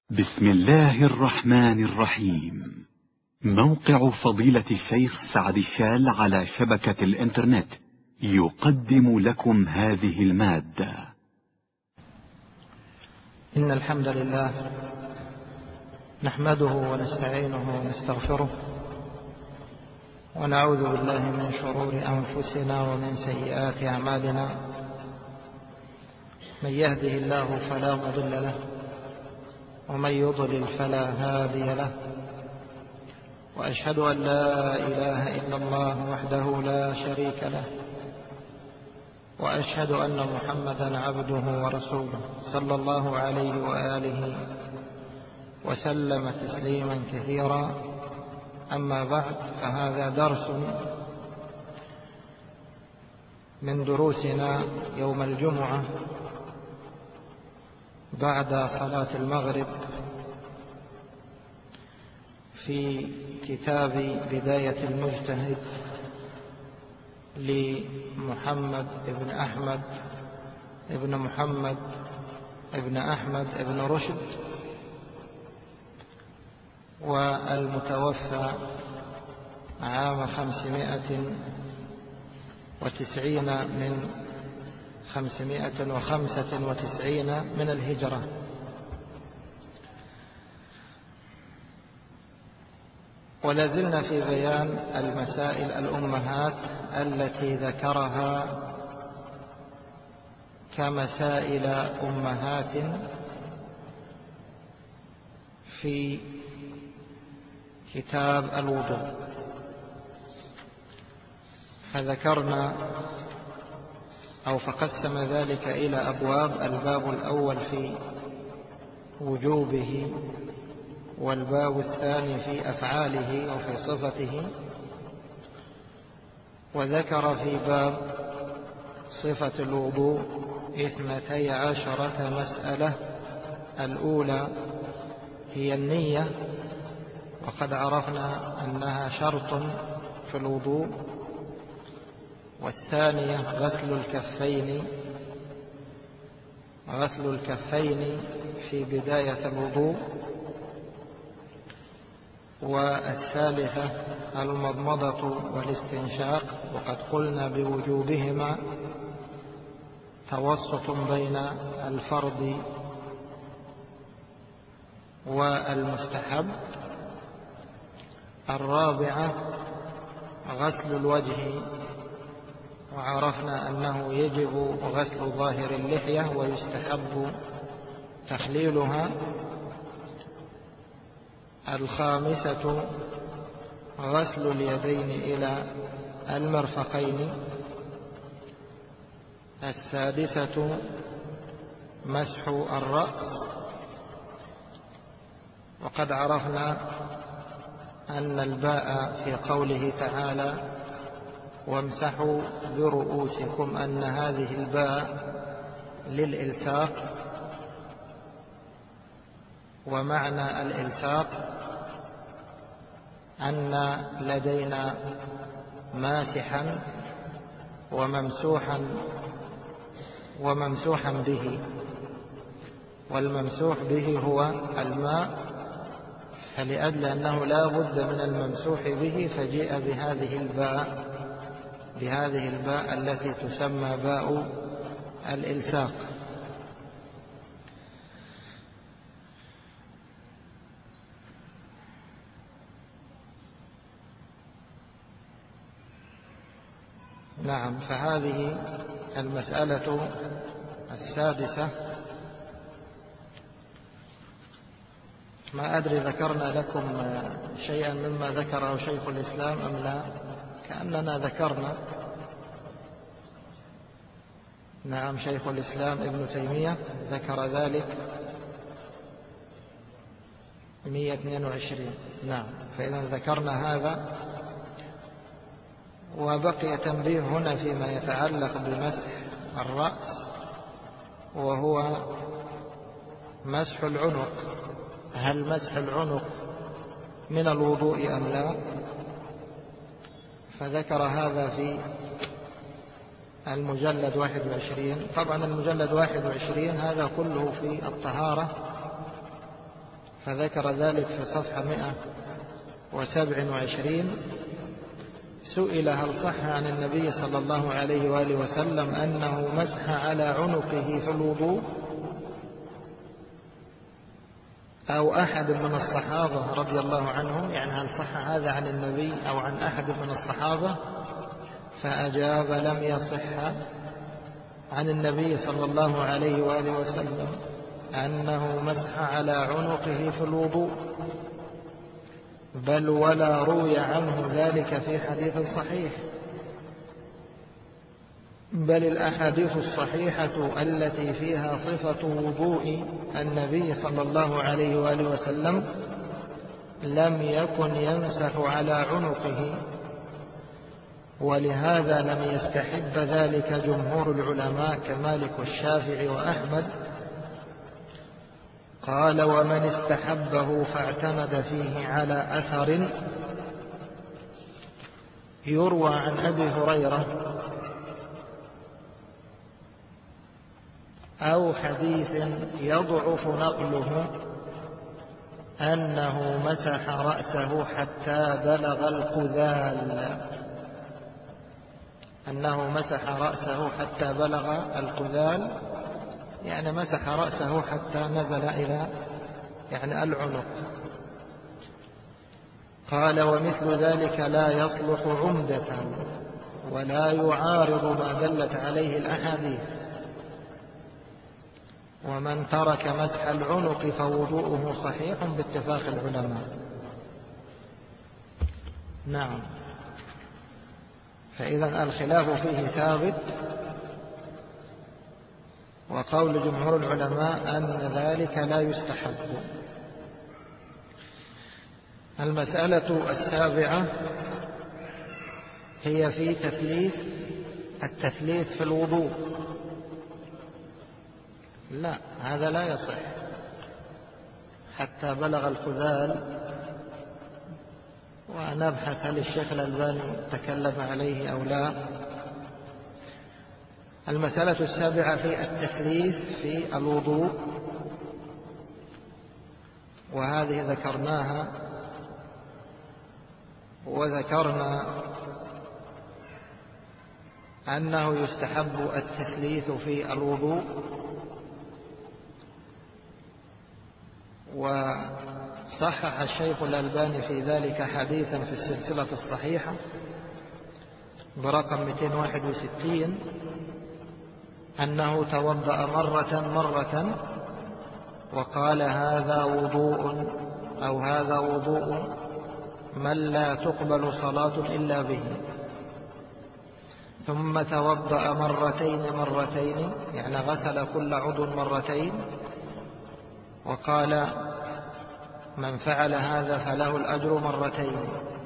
بسم الله الرحمن الرحيم. موقع فضيلة الشيخ سعد الشال على شبكة الإنترنت يقدم لكم هذه المادة. إن الحمد لله نحمده ونستعينه ونستغفره ونعوذ بالله من شرور أنفسنا ومن سيئات أعمالنا. من يهده الله فلا مضل له ومن يضلل فلا هادي له، وأشهد أن لا إله إلا الله وحده لا شريك له، وأشهد أن محمدا عبده ورسوله صلى الله عليه وآله وسلم تسليما كثيرا. أما بعد، فهذا درس من دروسنا يوم الجمعة بعد صلاة المغرب في كتاب بداية المجتهد لمحمد بن أحمد بن محمد بن أحمد بن رشد، والمتوفى عام 595 من الهجرة. ولازلنا في بيان المسائل الأمهات التي ذكرها كمسائل أمهات في كتاب الوضوء. فذكرنا أو فقسم ذلك إلى أبواب: الباب الأول في وجوبه، والباب الثاني في أفعاله وفي صفته. وذكر في باب صفة الوضوء 12 مسألة. الأولى هي النية، وقد عرفنا أنها شرط في الوضوء. والثانية غسل الكفين في بداية الوضوء. والثالثة المضمضة والاستنشاق، وقد قلنا بوجوبهما توسط بين الفرض والمستحب. الرابعة غسل الوجه، وعرفنا أنه يجب غسل ظاهر اللحية ويستحب تخليلها. الخامسة غسل اليدين إلى المرفقين. السادسة مسح الرأس، وقد عرفنا أن الباء في قوله تعالى وامسحوا برؤوسكم أن هذه الباء للإلصاق، ومعنى الإلصاق أن لدينا ماسحا وممسوحا به، والممسوح به هو الماء. فلأجل أنه لا بد من الممسوح به فجيء بهذه الباء التي تسمى باء الإلصاق. نعم، فهذه المسألة السادسة. ما أدري ذكرنا لكم شيئا مما ذكره شيخ الإسلام أم لا؟ كأننا ذكرنا. نعم، شيخ الإسلام ابن تيمية ذكر ذلك 122. نعم، فإذا ذكرنا هذا. وبقي تنبيه هنا فيما يتعلق بمسح الرأس، وهو مسح العنق. هل مسح العنق من الوضوء أم لا؟ فذكر هذا في المجلد 21. طبعا المجلد 21 هذا كله في الطهارة، فذكر ذلك في صفحة 127. سئل هل صح عن النبي صلى الله عليه وآله وسلم أنه مسح على عنقه في الوضوء أو أحد من الصحابة رضي الله عنهم، يعني هل صح هذا عن النبي أو عن أحد من الصحابة؟ فأجاب لم يصح عن النبي صلى الله عليه وآله وسلم أنه مسح على عنقه في الوضوء، بل ولا روي عنه ذلك في حديث صحيح، بل الأحاديث الصحيحة التي فيها صفة وضوء النبي صلى الله عليه وآله وسلم لم يكن يمسح على عنقه، ولهذا لم يستحب ذلك جمهور العلماء كمالك والشافعي وأحمد. قال ومن استحبه فاعتمد فيه على أثر يروى عن أبي هريرة أو حديث يضعف نقله أنه مسح رأسه حتى بلغ القذال، أنه مسح رأسه حتى بلغ القذال، يعني مسح رأسه حتى نزل إلى يعني العنق. قال ومثل ذلك لا يصلح عمدة ولا يعارض ما دلت عليه الأحاديث، ومن ترك مسح العنق فوضوءه صحيح باتفاق العلماء. نعم، فإذا الخلاف فيه ثابت، وقول جمهور العلماء أن ذلك لا يستحب. المسألة السابعة هي في التثليث في الوضوء. لا، هذا لا يصح حتى بلغ القذال، ونبحث هل الشيخ الألباني تكلم عليه أو لا. المسألة السابعة في التثليث في الوضوء، وهذه ذكرناها، وذكرنا أنه يستحب التثليث في الوضوء، وصحح الشيخ الألباني في ذلك حديثا في السلسلة الصحيحة برقم 261 أنه توضأ مرة وقال هذا وضوء أو هذا وضوء من لا تقبل صلاة إلا به، ثم توضأ مرتين يعني غسل كل عضو مرتين، وقال من فعل هذا فله الأجر مرتين،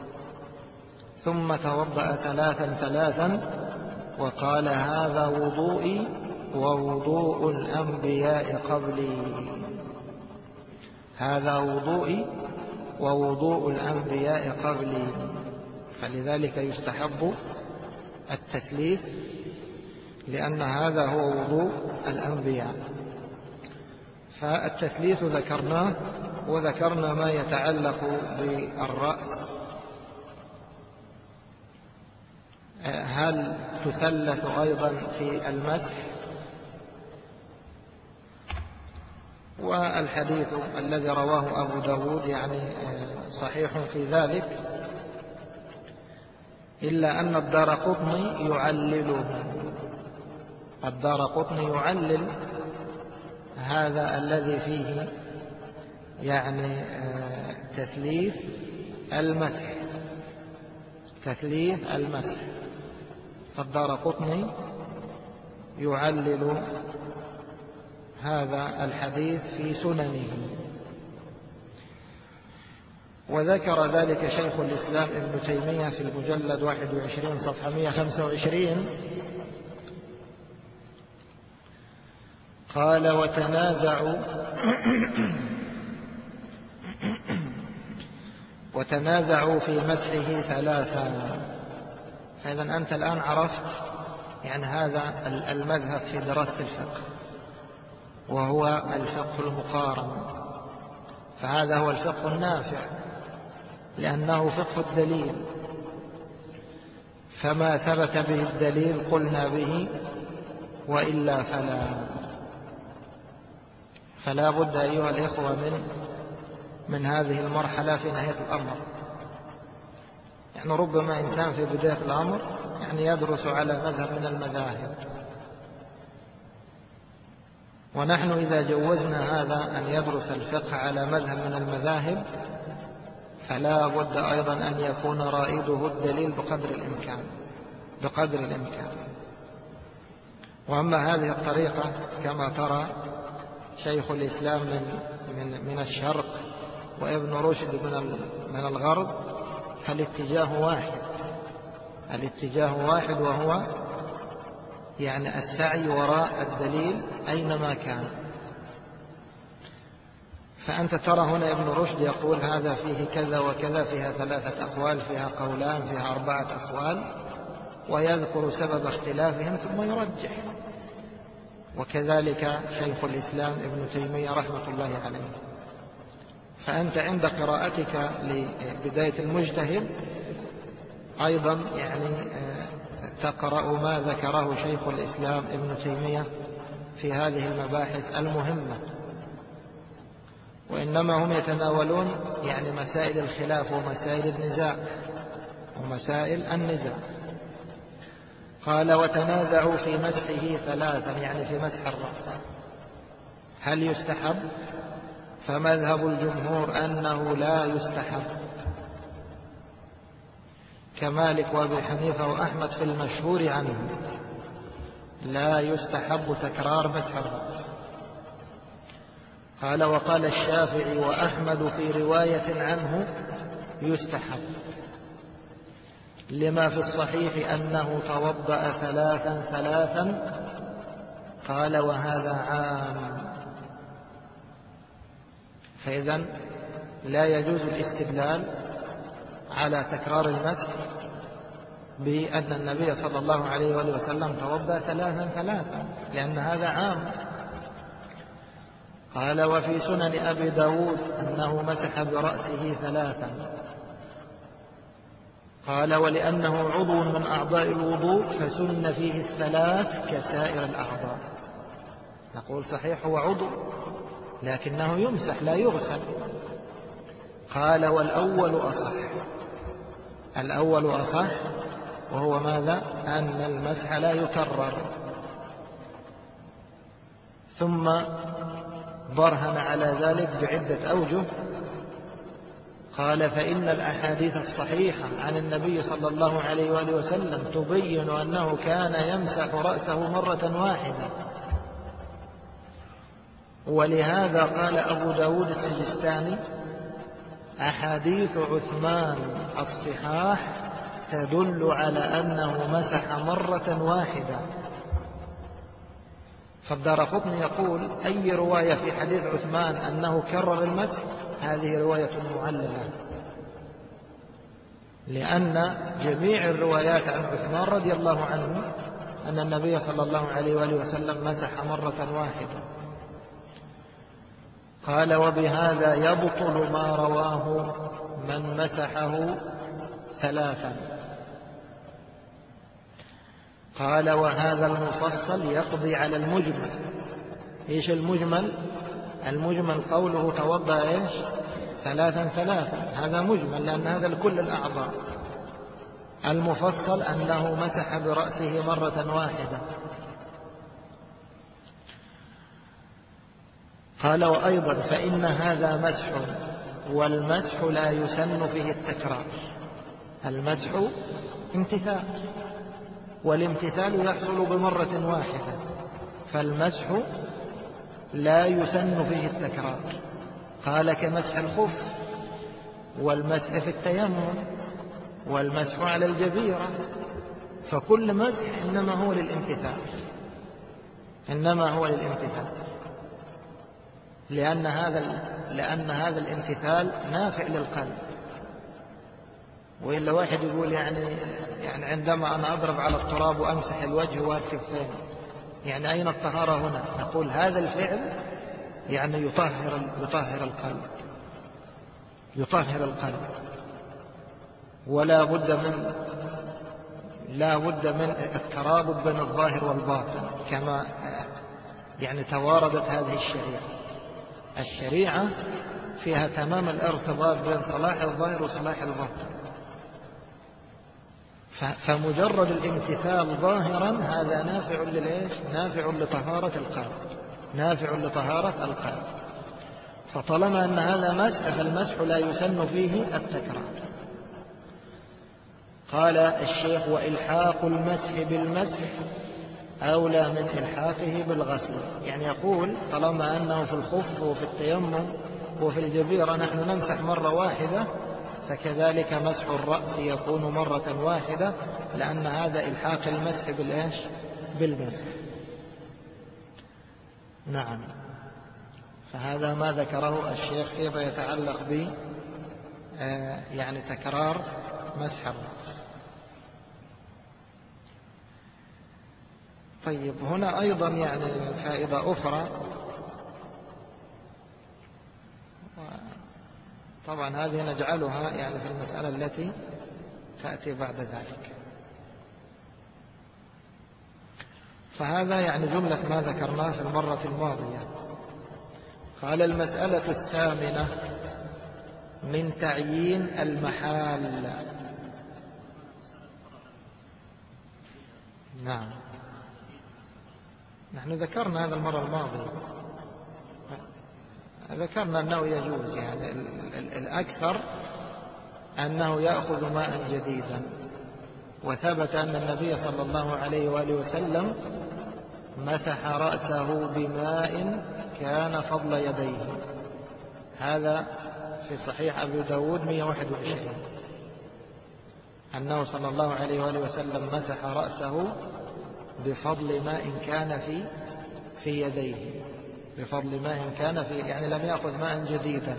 ثم توضأ ثلاثا وقال هذا وضوئي ووضوء الأنبياء قبلي، هذا وضوئي ووضوء الأنبياء قبلي. فلذلك يستحب التثليث، لأن هذا هو وضوء الأنبياء. فالتثليث ذكرناه، وذكرنا ما يتعلق بالرأس، هل تثلث أيضا في المسح؟ والحديث الذي رواه أبو داود يعني صحيح في ذلك، إلا أن الدارقطني يعلله، الدارقطني يعلل هذا الذي فيه يعني تثليث المسح، تثليث المسح، فالدارقطني يعلل هذا الحديث في سننه. وذكر ذلك شيخ الإسلام ابن تيمية في المجلد 21 صفحة 125، قال وتنازعوا في مسحه ثلاثا. إذن أنت الآن عرفت يعني هذا المذهب في دراسة الفقه، وهو الفقه المقارن. فهذا هو الفقه النافع، لأنه فقه الدليل، فما ثبت به الدليل قلنا به، وإلا فلا بد أيها الإخوة من هذه المرحلة في نهاية الأمر. يعني ربما إنسان في بداية الأمر يعني يدرس على مذهب من المذاهب، ونحن إذا جوزنا هذا أن يدرس الفقه على مذهب من المذاهب فلا بد أيضا أن يكون رائده الدليل بقدر الإمكان. وأما هذه الطريقة كما ترى شيخ الإسلام من الشرق وابن رشد من الغرب، فالاتجاه واحد، وهو يعني السعي وراء الدليل أينما كان. فأنت ترى هنا ابن رشد يقول هذا فيه كذا وكذا، فيها 3 أقوال، فيها قولان، فيها 4 أقوال، ويذكر سبب اختلافهم ثم يرجح. وكذلك شيخ الإسلام ابن تيمية رحمة الله عليه. فأنت عند قراءتك لبداية المجتهد أيضا يعني تقرأ ما ذكره شيخ الإسلام ابن تيمية في هذه المباحث المهمة، وإنما هم يتناولون يعني مسائل الخلاف ومسائل النزاع. قال وتنازعوا في مسحه 3، يعني في مسح الرأس هل يستحب؟ فمذهب الجمهور أنه لا يستحب، كمالك وابي حنيفة وأحمد في المشهور عنه لا يستحب تكرار مسح الرأس. قال وقال الشافعي وأحمد في رواية عنه يستحب، لما في الصحيح أنه توضأ 3 قال وهذا عام. فإذن لا يجوز الاستدلال على تكرار المسح بأن النبي صلى الله عليه وآله وسلم توضأ 3 لأن هذا عام. قال وفي سنن أبي داود أنه مسح برأسه 3. قال ولأنه عضو من أعضاء الوضوء فسن فيه 3 كسائر الأعضاء. نقول صحيح هو عضو لكنه يمسح لا يغسل. قال الأول أصح، وهو ماذا؟ أن المسح لا يكرر. ثم برهن على ذلك بعدة أوجه. قال فإن الأحاديث الصحيحة عن النبي صلى الله عليه وآله وسلم تبين أنه كان يمسح رأسه مرة واحدة، ولهذا قال أبو داود السجستاني أحاديث عثمان الصحاح تدل على أنه مسح مرة واحدة. فالدارقطني يقول أي رواية في حديث عثمان أنه كرر المسح هذه رواية معللة، لأن جميع الروايات عن عثمان رضي الله عنه أن النبي صلى الله عليه وآله وسلم مسح مرة واحدة. قال وبهذا يبطل ما رواه من مسحه 3. قال وهذا المفصل يقضي على المجمل. إيش المجمل؟ المجمل قوله توضأ إيش 3 هذا مجمل لأن هذا لكل الأعضاء. المفصل أنه مسح برأسه مرة واحدة. قال وأيضا فإن هذا مسح، والمسح لا يسن فيه التكرار. المسح امتثال، والامتثال يحصل بمرة واحدة، فالمسح لا يسن فيه التكرار. قال كمسح الخف، والمسح في التيمم، والمسح على الجبيرة. فكل مسح إنما هو للامتثال، لأن هذا الامتثال نافع للقلب. وإلا واحد يقول يعني عندما أنا أضرب على التراب وأمسح الوجه والكفين يعني أين الطهارة هنا؟ نقول هذا الفعل يعني يطهر القلب، يطهر القلب. ولا بد من الترابط بين الظاهر والباطن، كما يعني تواردت هذه الشريعة فيها تمام الارتباط بين صلاح الظاهر وصلاح الباطن. فمجرد الامتثال ظاهرا هذا نافع للإيش؟ نافع لطهارة القلب، نافع لطهارة القلب. فطالما أن هذا مسح فالمسح لا يسن فيه التكرار. قال الشيخ: وإلحاق المسح بالمسح أولى من إلحاقه بالغسل. يعني يقول طالما أنه في الخف وفي التيمم وفي الجبيرة نحن نمسح مرة واحدة، فكذلك مسح الرأس يكون مرة واحدة، لأن هذا إلحاق المسح بالإيش؟ بالمسح. نعم. فهذا ما ذكره الشيخ فيما يتعلق ب يعني تكرار مسح الرأس. طيب، هنا أيضا يعني فائدة أخرى، طبعا هذه نجعلها يعني في المسألة التي تأتي بعد ذلك. فهذا يعني جملة ما ذكرناه في المرة الماضية. قال: المسألة الثامنة من تعيين المحال. نعم، نحن ذكرنا هذا المرة الماضية، ذكرنا أنه يجوز، يعني الأكثر أنه يأخذ ماء جديدا. وثبت أن النبي صلى الله عليه وآله وسلم مسح رأسه بماء كان فضل يديه. هذا في صحيح أبي داود 121، أنه صلى الله عليه وآله وسلم مسح رأسه بفضل ماء كان في يديه، بفضل ماء كان في، يعني لم يأخذ ماء جديدا.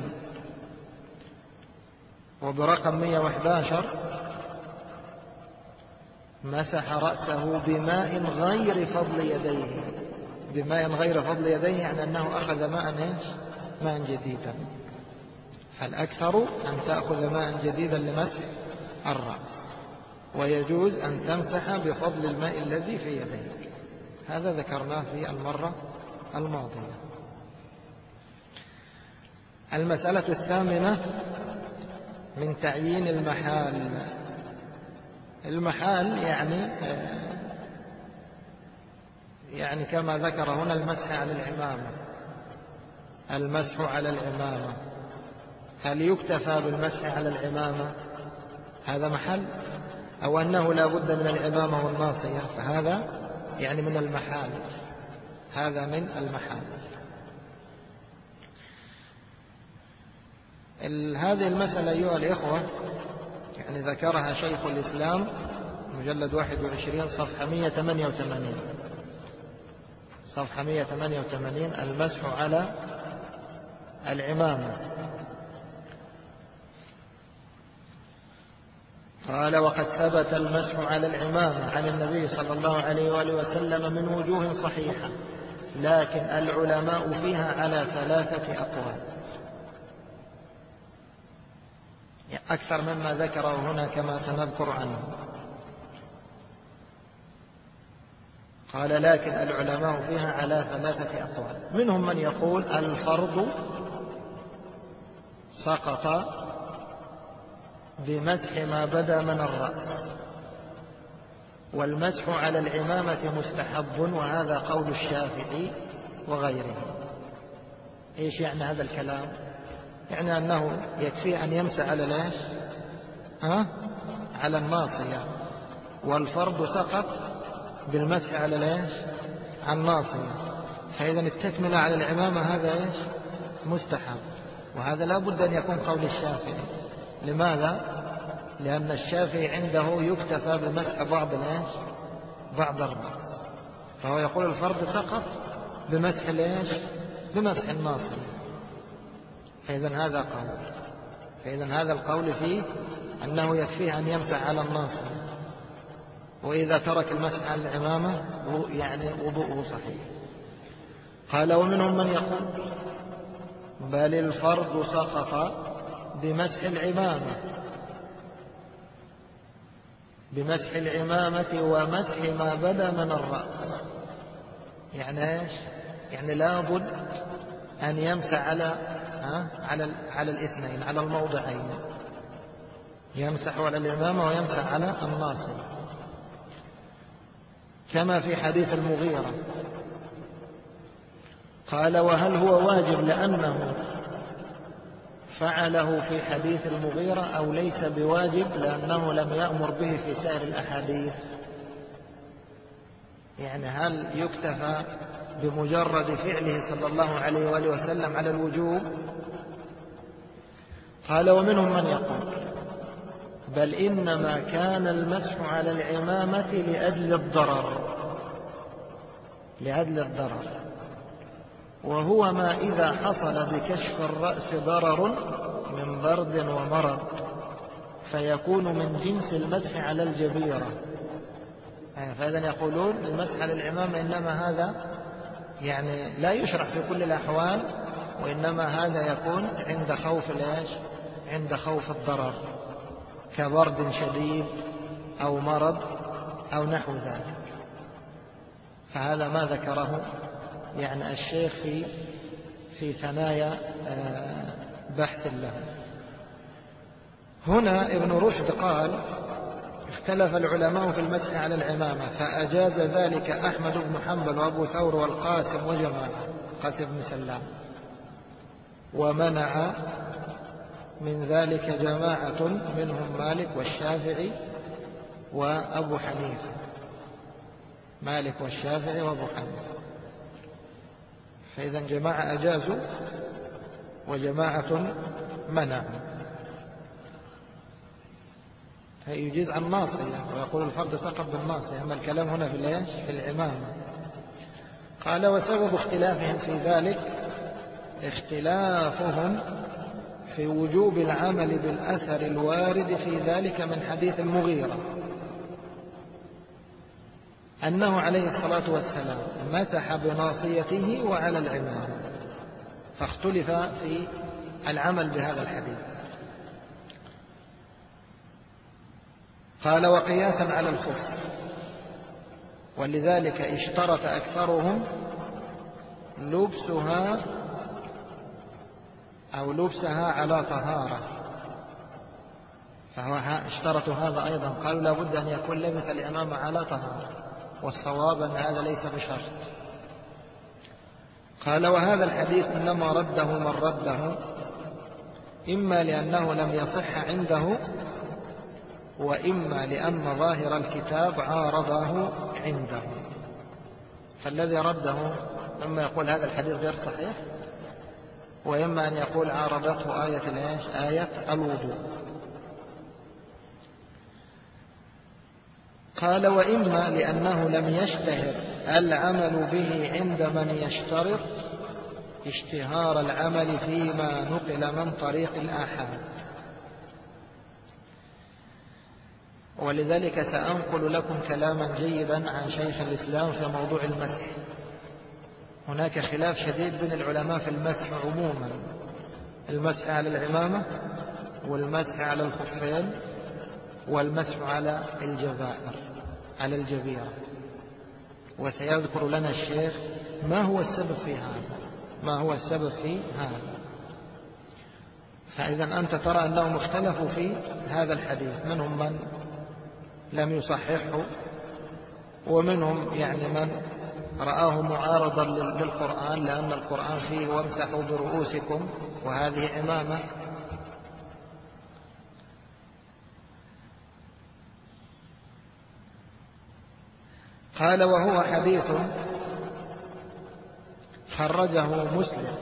وبرقم 111 مسح رأسه بماء غير فضل يديه. بماء غير فضل يديه يعني أنه أخذ ماء جديدا. فالأكثر أن تأخذ ماء جديدا لمسح الرأس، ويجوز أن تمسح بفضل الماء الذي في يديك. هذا ذكرناه في المرة الماضية. المسألة الثامنة من تعيين المحال. المحال يعني كما ذكر هنا المسح على العمامة. المسح على العمامة، هل يكتفى بالمسح على العمامة؟ هذا محل، أو أنه لا بد من العمامة والناصية؟ فهذا يعني من المحال، هذا من المحال. هذه المسألة أيها الإخوة يعني ذكرها شيخ الإسلام مجلد 21 صفحة 188، صفحة 188، المسح على العمامة. قال: وقد ثبت المسح على العمامة عن النبي صلى الله عليه وآله وسلم من وجوه صحيحة، لكن العلماء فيها على 3 أقوال، أكثر مما ذكره هنا كما سنذكر عنه. قال: لكن العلماء فيها على 3 أقوال. منهم من يقول الفرض سقط بمسح ما بدا من الرأس، والمسح على العمامة مستحب، وهذا قول الشافعي وغيره. إيش يعني هذا الكلام؟ يعني أنه يكفي أن يمسح على ليش؟ على الناصية، والفرض سقط بالمسح على ليش؟ على الناصية. فإذا التكملة على العمامة هذا إيش؟ مستحب، وهذا لا بد أن يكون قول الشافعي. لماذا؟ لأن الشافعي عنده يكتفى بمسح بعض الرأس، فهو يقول الفرض سقط بمسح ليش؟ بمسح الناصية. فإذا هذا القول فيه أنه يكفيه أن يمسح على الناصية، وإذا ترك المسح على العمامة يعني وضوءه صحيح. قال: ومنهم من يقول بل الفرض سقط بمسح العمامة، بمسح العمامة ومسح ما بدا من الرأس. يعني إيش؟ يعني لابد أن يمسح على الاثنين، على الموضعين، يمسح على العمامة ويمسح على الناصية، كما في حديث المغيرة. قال: وهل هو واجب لأنه فعله في حديث المغيرة، أو ليس بواجب لأنه لم يأمر به في سائر الأحاديث؟ يعني هل يكتفى بمجرد فعله صلى الله عليه وآله وسلم على الوجوب؟ قال: ومنهم من يقول بل إنما كان المسح على العمامة لأجل الضرر، وهو ما إذا حصل بكشف الرأس ضرر من برد ومرض فيكون من جنس المسح على الجبيرة. فإذا يقولون المسح على العمامة إنما هذا يعني لا يشرع في كل الأحوال، وإنما هذا يكون عند خوف الضرر كبرد شديد أو مرض أو نحو ذلك. فهذا ما ذكره يعني الشيخ في ثنايا بحث له. هنا ابن رشد قال: اختلف العلماء في المسح على العمامة، فأجاز ذلك أحمد بن حنبل وأبو ثور والقاسم وجماعة، قاسم بن سلام، ومنع من ذلك جماعة منهم مالك والشافعي وأبو حنيفة، مالك والشافعي وأبو حنيفة. فإذا جماعة أجازوا وجماعة منعوا. يجيز عن الناصية ويقول الفرد فقط بالناصية، أما الكلام هنا في العمامة. قال: وسبب اختلافهم في ذلك اختلافهم في وجوب العمل بالأثر الوارد في ذلك من حديث المغيرة أنه عليه الصلاة والسلام مسح بناصيته وعلى العمامة، فاختلف في العمل بهذا الحديث. قال: وقياسا على الخف، ولذلك اشترط أكثرهم لبسها على طهارة، فهو اشترطوا هذا أيضا، قالوا لا بد أن يكون لبس العمامة على طهارة، والصواب أن هذا ليس بشرط. قال: وهذا الحديث إنما رده من رده، إما لأنه لم يصح عنده، وإما لأن ظاهر الكتاب عارضه عنده. فالذي رده إما يقول هذا الحديث غير صحيح، وإما أن يقول عارضته آية الوضوء. قال: وإما لأنه لم يشتهر العمل به عند من يشترط اشتهار العمل فيما نقل من طريق الآحاد. ولذلك سأنقل لكم كلاما جيدا عن شيخ الإسلام في موضوع المسح. هناك خلاف شديد بين العلماء في المسح عموما، المسح على العمامة والمسح على الخفين والمسح على الجبيرة. وسيذكر لنا الشيخ ما هو السبب في هذا. فإذا أنت ترى أنهم اختلفوا في هذا الحديث، منهم من لم يصححه، ومنهم يعني من رآه معارضا للقرآن، لأن القرآن فيه وامسحوا برؤوسكم، وهذه عمامة. قال: وهو حديث خرجه مسلم،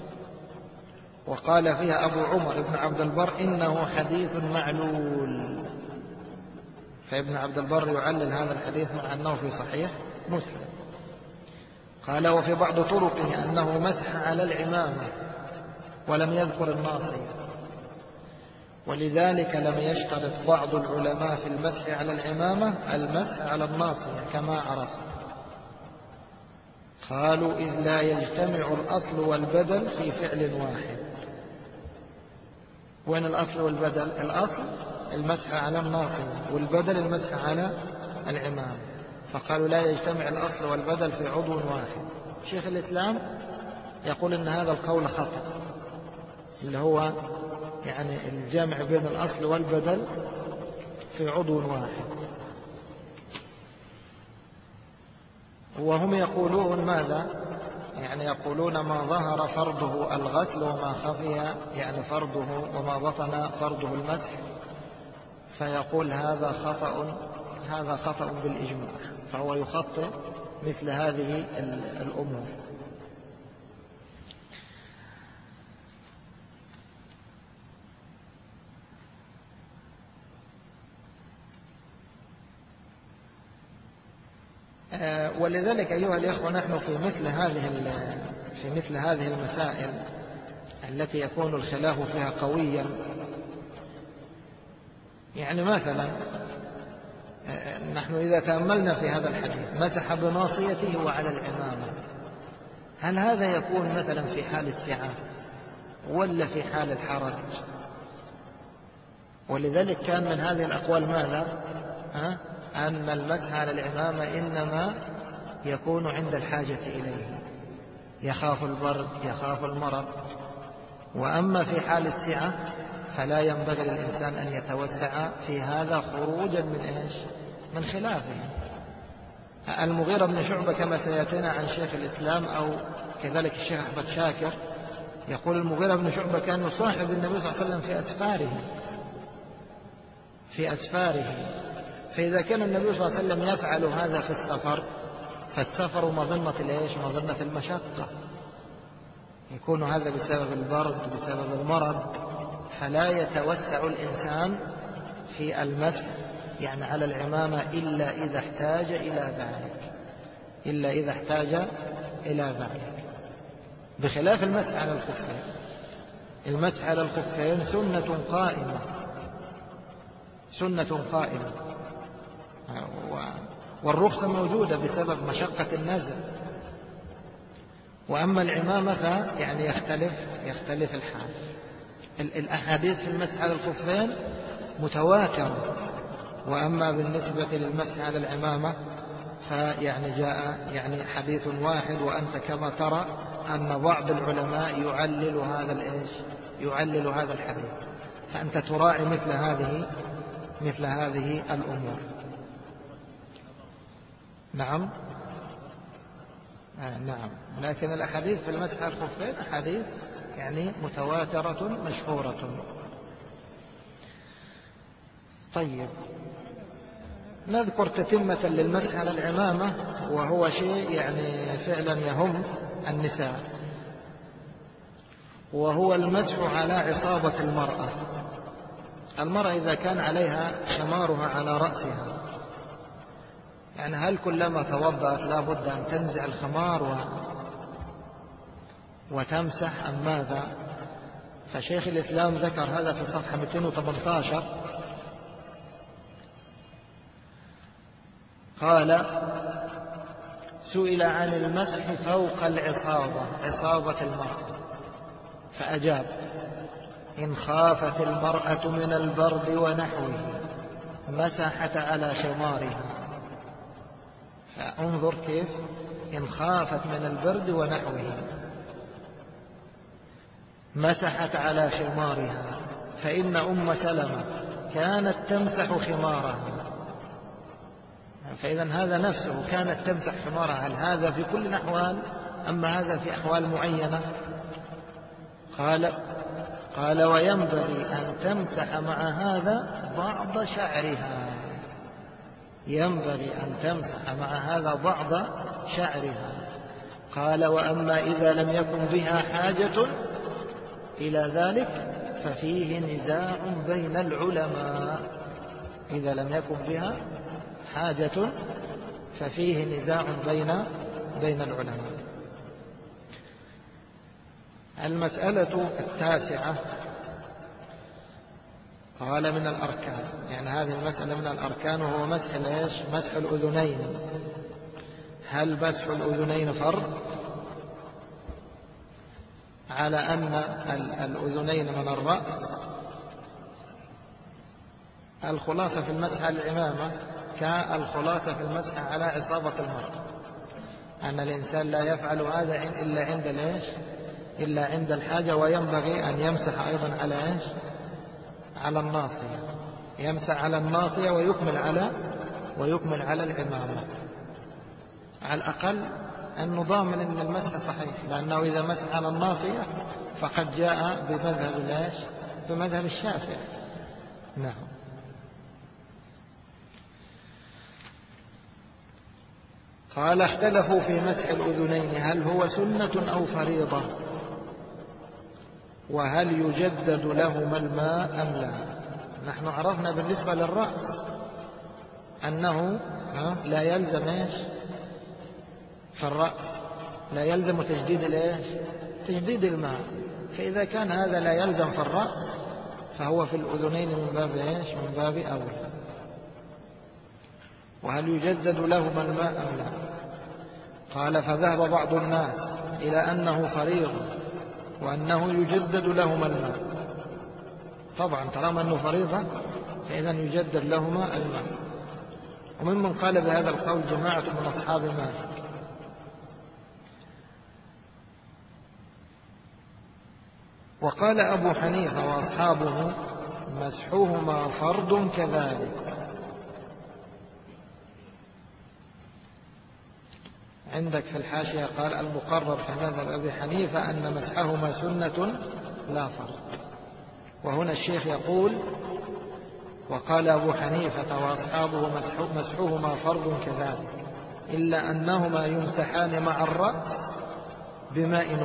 وقال فيها أبو عمر بن عبد البر إنه حديث معلول. فابن عبد البر يعلل هذا الحديث مع أنه في صحيح مسلم. قال: وفي بعض طرقه أنه مسح على العمامة ولم يذكر الناصية، ولذلك لم يشترط بعض العلماء في المسح على العمامة المسح على الناصية كما عرفت. قالوا: إذ لا يجتمع الأصل والبدل في فعل واحد. وين الأصل والبدل؟ الأصل المسح على الناصية، والبدل المسح على العمام. فقالوا لا يجتمع الأصل والبدل في عضو واحد. شيخ الإسلام يقول إن هذا القول خطأ، اللي هو يعني الجمع بين الأصل والبدل في عضو واحد. وهم يقولون ماذا؟ يعني يقولون ما ظهر فرضه الغسل وما خفي يعني فرضه وما بطن فرضه المسح، فيقول هذا خطأ بالإجماع، فهو يخطئ مثل هذه الأمور. ولذلك أيها الإخوة نحن في مثل هذه المسائل التي يكون الخلاف فيها قويا، يعني مثلا نحن إذا تأملنا في هذا الحديث مسح بناصيته وعلى العمامة، هل هذا يكون مثلا في حال السعة ولا في حال الحرج؟ ولذلك كان من هذه الأقوال ماذا؟ أن المسح على العمامة إنما يكون عند الحاجة إليه، يخاف البرد يخاف المرض. وأما في حال السعة فلا ينبغي للإنسان أن يتوسع في هذا خروجا من إيش؟ من خلافه. المغيرة بن شعبة كما سيأتينا عن شيخ الإسلام أو كذلك الشيخ أحمد شاكر يقول المغيرة بن شعبة كان يصاحب النبي صلى الله عليه وسلم في أسفاره. فإذا كان النبي صلى الله عليه وسلم يفعل هذا في السفر، فالسفر مظنة المشقة، يكون هذا بسبب البرد بسبب المرض، فلا يتوسع الإنسان في المسح يعني على العمامة إلا إذا احتاج إلى ذلك، بخلاف المسح على الخفين. المسح على الخفين سنة قائمة، والرخصة موجودة بسبب مشقة النزل. وأما العمامة يعني يختلف الحال. الأحاديث في المسح على الخفين متواترة، وأما بالنسبة للمسح على العمامة فيعني جاء يعني حديث واحد، وأنت كما ترى أن بعض العلماء يعلل هذا الحديث، فأنت تراعي مثل هذه الأمور. نعم، لكن الأحاديث في المسح على الخفين أحاديث يعني متواترة مشهورة. طيب، نذكر تتمة للمسح على العمامة، وهو شيء يعني فعلا يهم النساء، وهو المسح على عصابة المرأة إذا كان عليها خمارها على رأسها، يعني هل كلما توضأت لا بد أن تنزع الخمار وتمسح أم ماذا؟ فشيخ الإسلام ذكر هذا في صفحة 218. قال: سئل عن المسح فوق عصابة المرأة، فأجاب: إن خافت المرأة من البرد ونحوه مسحت على خمارها. فانظر كيف، إن خافت من البرد ونحوه مسحت على خمارها، فإن أم سلمة كانت تمسح خمارها. فإذا هذا نفسه كانت تمسح خمارها. هل هذا في كل الأحوال أما هذا في أحوال معينة؟ قال: وينبغي أن تمسح مع هذا بعض شعرها. ينبغي أن تمسح مع هذا بعض شعرها. قال: وأما إذا لم يكن بها حاجة إلى ذلك ففيه نزاع بين العلماء. إذا لم يكن بها حاجة ففيه نزاع بين العلماء. المسألة 9 قال من الأركان، يعني هذه المسألة من الأركان، وهو مسح الأذنين. هل مسح الأذنين فرض على أن الأذنين من الرأس، الخلاصة في المسح على العمامة كالخلاصة في المسح على عصابة المرء، أن الإنسان لا يفعل هذا إلا عند الإيش؟ إلا عند الحاجة، وينبغي أن يمسح أيضا على إيش؟ على الناصية، يمسح على الناصية ويكمل على العمامة. على الأقل أن نضامن أن المسح صحيح، لأنه إذا مسح على الناصية فقد جاء بمذهب الإيش؟ بمذهب الشافعي. نعم. قال اختلفوا في مسح الأذنين هل هو سنة أو فريضة، وهل يجدد لهما الماء أم لا. نحن عرفنا بالنسبة للرأس أنه لا يلزم إيش؟ في الرأس لا يلزم تجديد الإيش؟ تجديد الماء. فإذا كان هذا لا يلزم في الرأس فهو في الأذنين من باب إيش؟ من باب أولى. وهل يجدد لهما الماء أم لا. قال فذهب بعض الناس إلى أنه فريضة وأنه يجدد لهما الماء. طبعا طالما أنه فريضة فإذا يجدد لهما الماء. وممن قال بهذا القول جماعة من أصحاب مالك. وقال أبو حنيفة وأصحابه مسحوهما فرض كذلك. عندك في الحاشية قال المقرر في مذهب أبي حنيفة أن مسحهما سنة لا فرض. وهنا الشيخ يقول وقال أبو حنيفة وأصحابه مسحهما فرض كذلك، إلا أنهما يمسحان مع الرأس بماء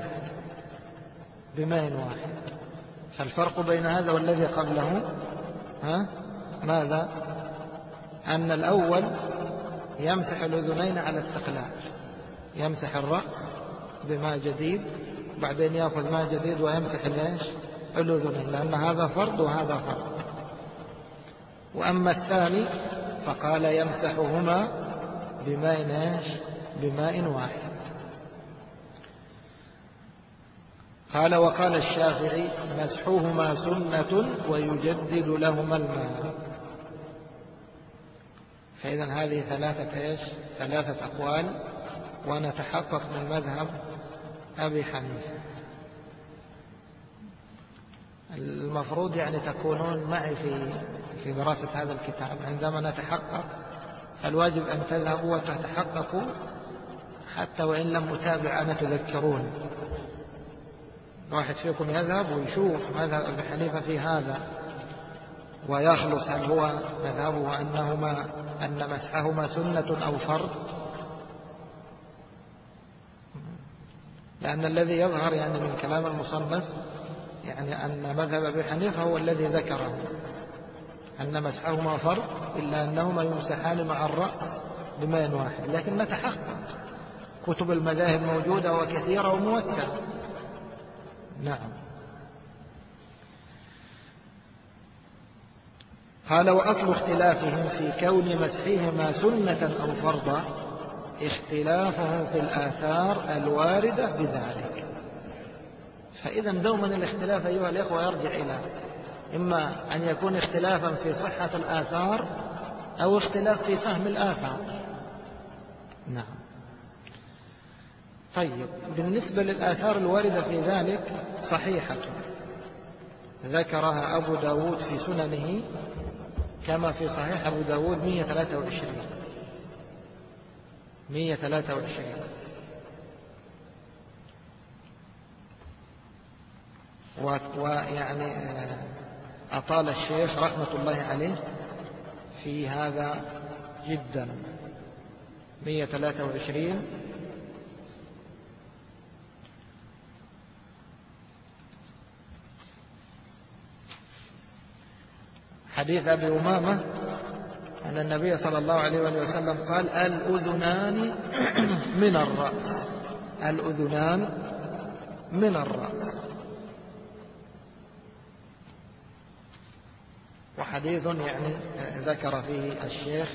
واحد. فالفرق بين هذا والذي قبله ماذا؟ أن الأول يمسح الأذنين على استقلال، يمسح الرأس بماء جديد بعدين يأخذ ماء جديد ويمسح الأذنين، لأن هذا فرض وهذا فرض. وأما الثاني فقال يمسحهما بماء واحد. قال وقال الشافعي مسحوهما سنة ويجدد لهما الماء. فإذا هذه ثلاثة أقوال، ونتحقق من مذهب أبي حنيفة. المفروض يعني تكونون معي في دراسة هذا الكتاب. عندما نتحقق الواجب أن تذهبوا وتتحققوا، حتى وإن لم أتابع أنا تذكرون. واحد فيكم يذهب ويشوف مذهب أبي حنيفة في هذا ويخلص هل هو مذهبه أن مسحهما سنة أو فرض. لأن الذي يظهر يعني من كلام المصنف يعني أن مذهب أبي حنيفة هو الذي ذكره أن مسحهما فرض، إلا أنهما يمسحان مع الرأس بماء واحد. لكن نتحقق، كتب المذاهب موجودة وكثيرة وموسعة. نعم. قال وأصل اختلافهم في كون مسحهما سنة أو فرضا اختلافهم في الآثار الواردة بذلك. فإذا دوما الاختلاف أيها الإخوة يرجع إلى إما أن يكون اختلافا في صحة الآثار أو اختلاف في فهم الآثار. نعم. طيب بالنسبة للآثار الواردة في ذلك صحيحة ذكرها أبو داود في سننه كما في صحيح أبو داود 123. ويعني أطال الشيخ رحمة الله عليه في هذا جدا. 123 حديث أبي أمامة أن النبي صلى الله عليه وسلم قال الأذنان من الرأس، الأذنان من الرأس. وحديث يعني ذكر فيه الشيخ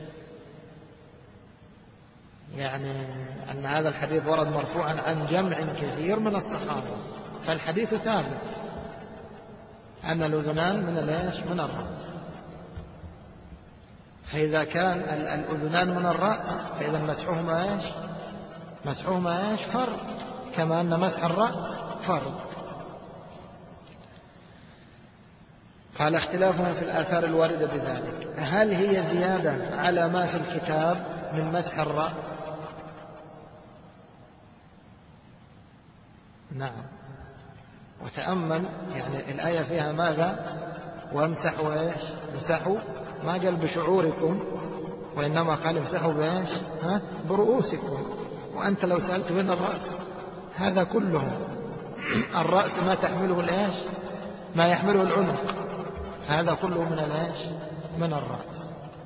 يعني أن هذا الحديث ورد مرفوعا عن جمع كثير من الصحابة، فالحديث ثابت أن الأذنان من الرأس. فإذا كان الأذنان من الرأس فإذا مسحهما إيش فرض، كما أن مسح الرأس فرض. قال اختلافهم في الآثار الواردة بذلك، هل هي زيادة على ما في الكتاب من مسح الرأس؟ نعم. وتأمل يعني الآية فيها ماذا؟ وامسحوا ايش؟ امسحوا، ما قال بشعوركم، وإنما قال امسحوا بايش؟ برؤوسكم. وأنت لو سألت وين الرأس؟ هذا كله الرأس ما تحمله الايش؟ ما يحمله العنق، هذا كله من الايش؟ من الرأس.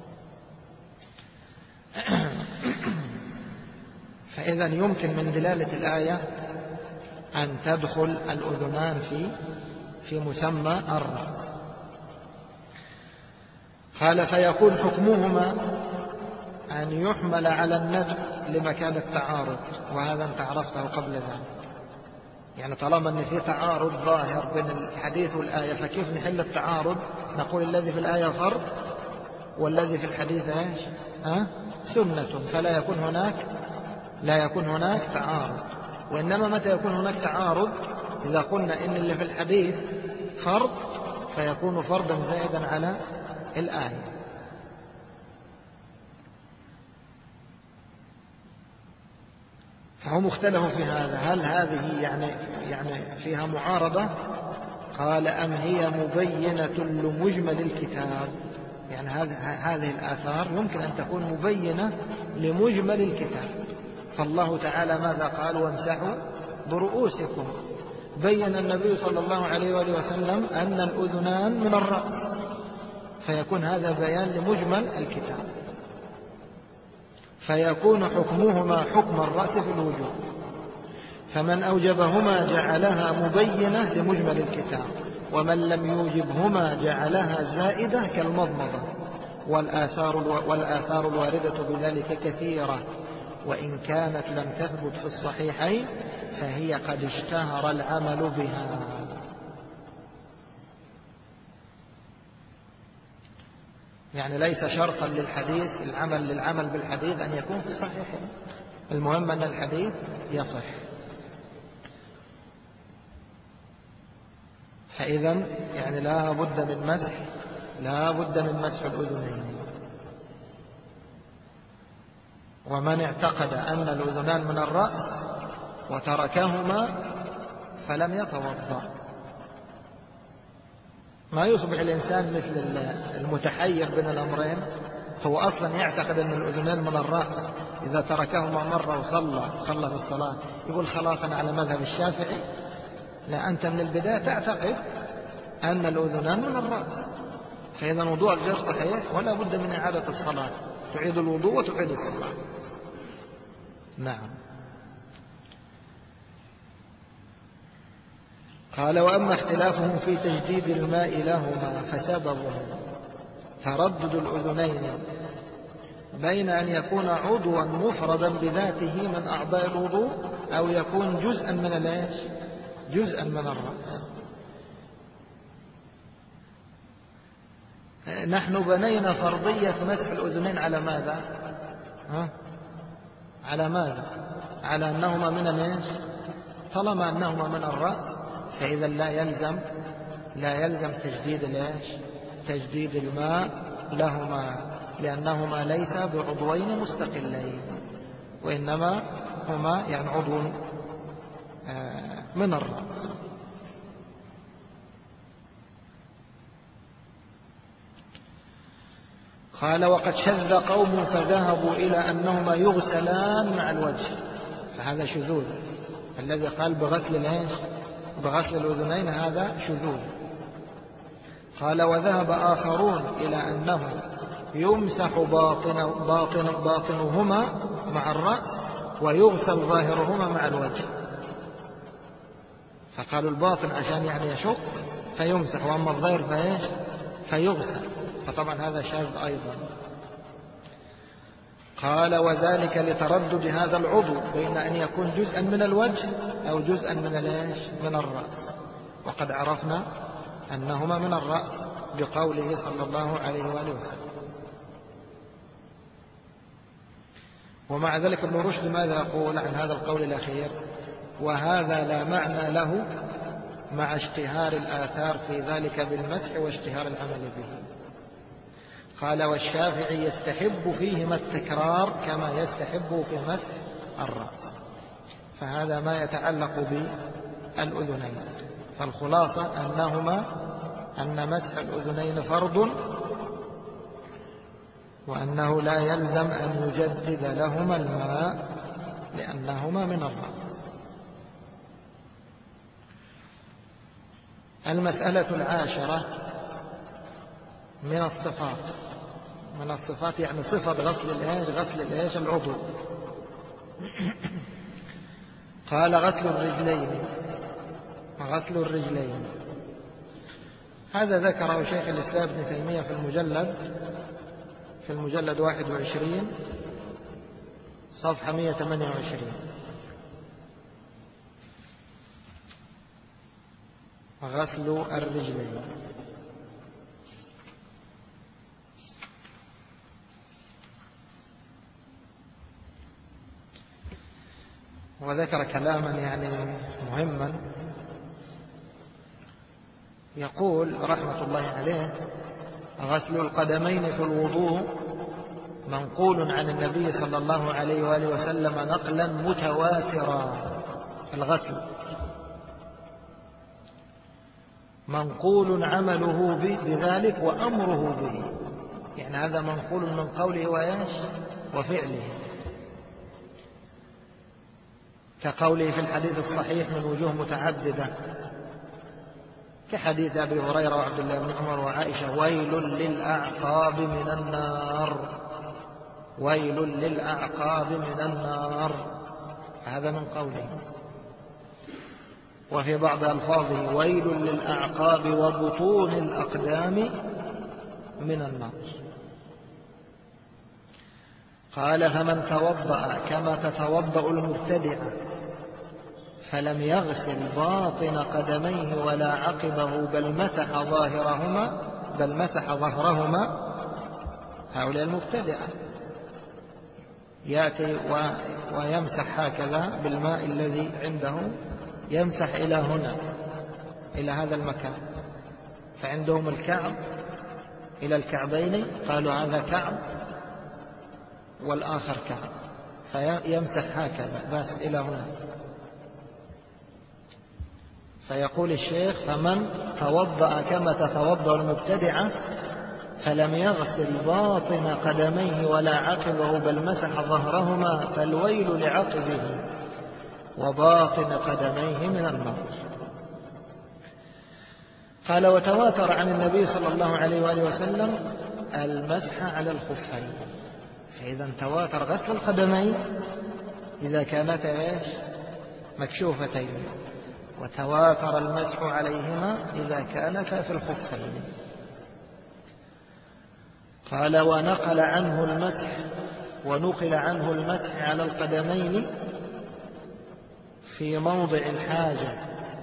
فإذا يمكن من دلالة الآية أن تدخل الأذنان في مسمى الرأس. قال فيكون حكمهما أن يحمل على الندب لمكان التعارض، وهذا انت عرفته قبل ذلك. يعني طالما أن في تعارض ظاهر بين الحديث والآية، فكيف نحل التعارض؟ نقول الذي في الآية فرض والذي في الحديث ايش؟ سنة، فلا يكون هناك تعارض. وإنما متى يكون هناك تعارض؟ إذا قلنا إن اللي في الحديث فرض فيكون فرضا زائدا على الآية. فهم اختلفوا في هذا، هل هذه يعني فيها معارضة؟ قال أم هي مبينة لمجمل الكتاب؟ يعني هذه الآثار يمكن أن تكون مبينة لمجمل الكتاب. فالله تعالى ماذا قال؟ وامسحوا برؤوسكم. بين النبي صلى الله عليه وآله وسلم أن الأذنان من الرأس، فيكون هذا بيان لمجمل الكتاب، فيكون حكمهما حكم الرأس في الوجوب. فمن أوجبهما جعلها مبينة لمجمل الكتاب، ومن لم يوجبهما جعلها زائدة كالمضمضة. والآثار الواردة بذلك كثيرة، وإن كانت لم تثبت في الصحيحين فهي قد اشتهر العمل بها. يعني ليس شرطا للحديث للعمل بالحديث أن يكون في الصحيحين، المهم أن الحديث يصح. فإذا يعني لا بد من مسح الأذنين. ومن اعتقد أن الأذنان من الرأس وتركهما فلم يتوضأ. ما يصبح الإنسان مثل المتحير بين الأمرين، هو أصلا يعتقد أن الأذنان من الرأس، إذا تركهما مرة وصلى الصلاة يقول خلاص أنا على مذهب الشافعي. لا، أنت من البداية تعتقد أن الأذنان من الرأس، فإذا وضوء غير صحيح ولا بد من إعادة الصلاة، تعيد الوضوء وتعيد الصلاة. نعم. قال وأما اختلافهم في تجديد الماء لهما فسببه تردد الأذنين بين أن يكون عضوا مفردا بذاته من أعضاء الوضوء أو يكون جزءا من الرأس. نحن بنينا فرضية مسح الأذنين على ماذا؟ على أنهما من الايش؟ طالما أنهما من الرأس فإذا لا يلزم تجديد الماء لهما، لأنهما ليس بعضوين مستقلين، وإنما هما يعني عضو من الرأس. قال وقد شذ قوم فذهبوا إلى أنهما يغسلان مع الوجه، فهذا شذوذ. الذي قال بغسل الأذنين هذا شذوذ. قال وذهب آخرون إلى أنه يمسح باطنهما مع الرأس ويغسل ظاهرهما مع الوجه. فقالوا الباطن عشان يعني يشق فيمسح، وأما الظاهر فيغسل، فطبعا هذا شاذ أيضا. قال وذلك لتردد هذا العضو بين أن يكون جزءا من الوجه أو جزءا من الرأس، وقد عرفنا أنهما من الرأس بقوله صلى الله عليه وآله وسلم. ومع ذلك ابن رشد ماذا يقول عن هذا القول الأخير؟ وهذا لا معنى له مع اشتهار الآثار في ذلك بالمسح واشتهار العمل به. قال والشافعي يستحب فيهما التكرار كما يستحب في مسح الرأس. فهذا ما يتعلق بالأذنين. فالخلاصة أن مسح الأذنين فرض، وأنه لا يلزم أن يجدد لهما الماء لأنهما من الرأس. المسألة العاشرة من الصفات يعني صفة غسل العضو. قال غسل الرجلين. هذا ذكره شيخ الإسلام ابن تيمية في المجلد 21 صفحة 128. غسل الرجلين. وذكر كلاما يعني مهما، يقول رحمة الله عليه: غسل القدمين في الوضوء منقول عن النبي صلى الله عليه وآله وسلم نقلا متواترا. الغسل منقول عمله بذلك وأمره به، يعني هذا منقول من قوله وفعله، كقوله في الحديث الصحيح من وجوه متعددة، كحديث أبي هريرة وعبد الله بن عمر وعائشة: ويل للأعقاب من النار، ويل للأعقاب من النار. هذا من قوله. وفي بعض ألفاظه: ويل للأعقاب وبطون الأقدام من النار. قال: فمن توضأ كما تتوضأ المبتدعة فلم يغسل باطن قدميه ولا عقبه بل مسح ظهرهما، هؤلاء المبتدعة، يأتي ويمسح هكذا بالماء الذي عنده، يمسح إلى هنا، إلى هذا المكان، فعندهم الكعب إلى الكعبين، قالوا هذا كعب والآخر كعب، فيمسح هكذا بس إلى هنا. فيقول الشيخ: فمن توضأ كما تتوضأ المبتدعة فلم يغسل باطن قدميه ولا عقبه بل مسح ظهرهما فالويل لعقبه وباطن قدميه من النار. قال: وتواتر عن النبي صلى الله عليه وآله وسلم المسح على الخفين. فإذا تواتر غسل القدمين إذا كانتا مكشوفتين، وتواتر المسح عليهما إذا كانتا في الخفين. قال: ونقل عنه المسح على القدمين في موضع الحاجة،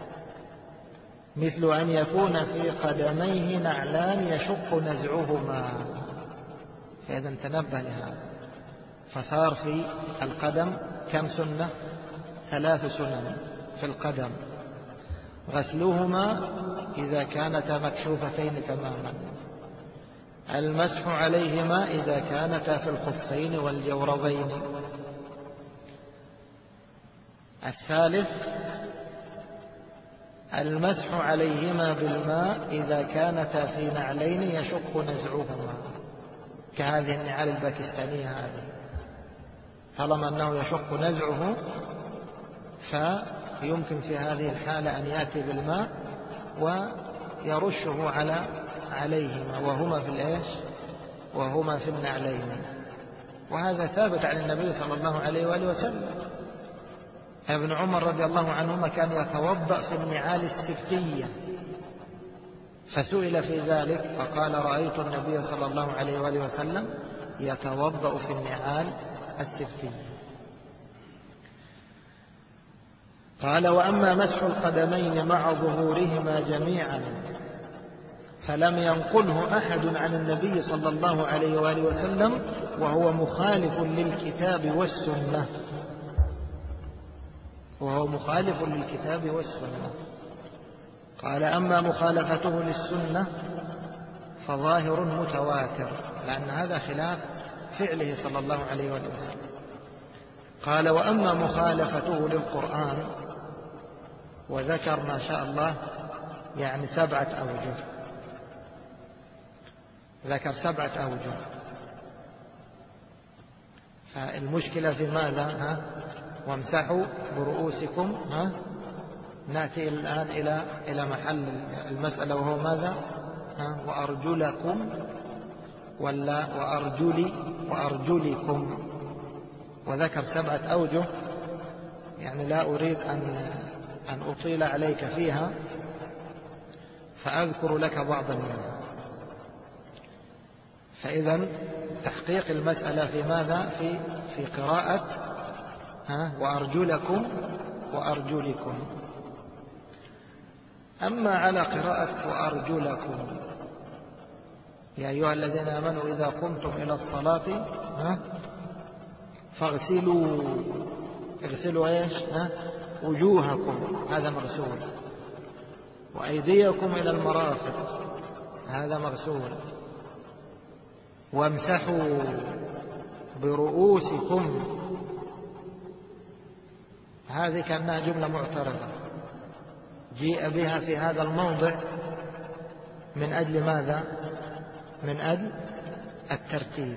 مثل أن يكون في قدميه نعلان يشق نزعهما. فإذا تنبه لهذا، فصار في القدم كم سنة؟ 3 سنن في القدم: غسلهما إذا كانتا مكشوفتين تماما، المسح عليهما إذا كانتا في الخفين والجوربين، الثالث المسح عليهما بالماء إذا كانتا في نعلين يشق نزعهما، كهذه النعال الباكستانية هذه، طالما أنه يشق نزعه فيمكن في هذه الحالة أن يأتي بالماء ويرشه عليهما وهما في النعلين. وهذا ثابت عن النبي صلى الله عليه وآله وسلم. ابن عمر رضي الله عنهما كان يتوضأ في النعال السبتية، فسئل في ذلك فقال: رأيت النبي صلى الله عليه وآله وسلم يتوضأ في النعال السبتية. قال: وأما مسح القدمين مع ظهورهما جميعا فلم ينقله أحد عن النبي صلى الله عليه وآله وسلم وهو مخالف للكتاب والسنة، وهو مخالف للكتاب والسنة. قال أما مخالفته للسنة فظاهر متواتر، لأن هذا خلاف فعله صلى الله عليه وآله وسلم. قال وأما مخالفته للقرآن، وذكر ما شاء الله يعني 7 أوجه، ذكر 7 أوجه. فالمشكلة في ماذا؟ وامسحوا برؤوسكم. نأتي الآن إلى محل المسألة، وهو ماذا؟ وأرجلكم ولا وأرجلكم. وذكر 7 أوجه، يعني لا أريد أن أطيل عليك فيها، فأذكر لك بعضا منها. فإذا تحقيق المسألة في ماذا؟ في قراءة وأرجلكم وأرجلكم. أما على قراءة وأرجلكم، يا أيها الذين آمنوا إذا قمتم إلى الصلاة اغسلوا ايش؟ وجوهكم، هذا مغسول، وأيديكم إلى المرافق، هذا مغسول، وامسحوا برؤوسكم، هذه كأنها جملة معترضة جيء بها في هذا الموضع من أجل ماذا؟ من أجل الترتيب.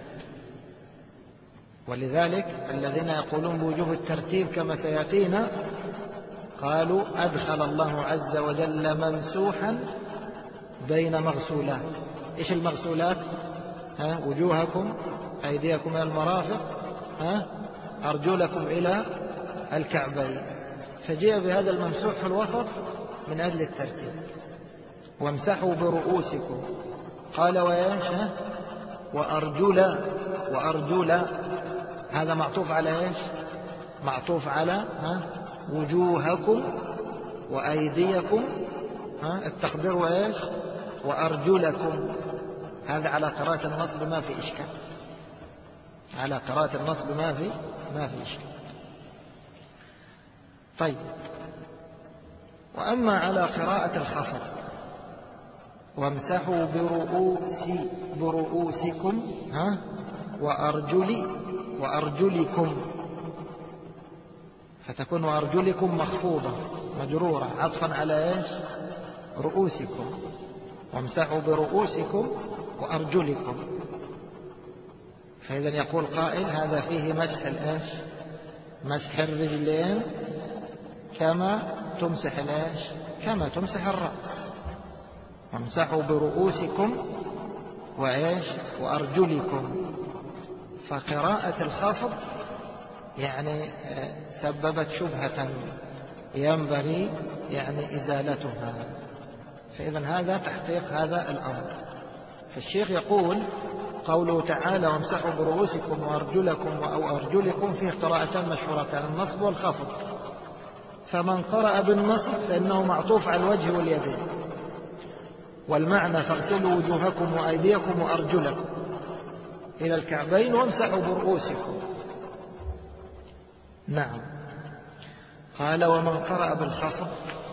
ولذلك الذين يقولون بوجوب الترتيب كما سيأتينا قالوا أدخل الله عز وجل ممسوحا بين مغسولات. إيش المغسولات؟ وجوهكم، أيديكم إلى المرافق، أرجلكم إلى الكعبين، فجاء بهذا الممسوح في الوسط من أجل الترتيب. وامسحوا برؤوسكم، قال وإيش؟ وأرجل، هذا معطوف على إيش؟ معطوف على وجوهكم وأيديكم، التقدير وإيش؟ وأرجلكم. هذا على قراءة النصب ما في إشكال، على قراءة النصب ما في إشكال. طيب، وأما على قراءة الخفض، وامسحوا برؤوسكم وأرجلكم، فتكون وأرجلكم مخفوضة مجرورة عطفا على إيش؟ رؤوسكم. وامسحوا برؤوسكم وأرجلكم. فإذا يقول قائل هذا فيه مسح الإيش؟ مسح الرجلين كما تمسح الإيش؟ كما تمسح الرأس. وامسحوا برؤوسكم وإيش؟ وأرجلكم. فقراءة الخفض يعني سببت شبهة ينبغي يعني إزالتها. فإذا هذا تحقيق هذا الأمر. فالشيخ يقول قوله تعالى وامسحوا برؤوسكم وأرجلكم أو أرجلكم فيه قراءتان مشهورتان، النصب والخفض. فمن قرأ بالنصب فإنه معطوف على الوجه واليدين، والمعنى فاغسلوا وجوهكم وأيديكم وأرجلكم إلى الكعبين وامسحوا برؤوسكم. نعم. قال ومن قرأ بالخفض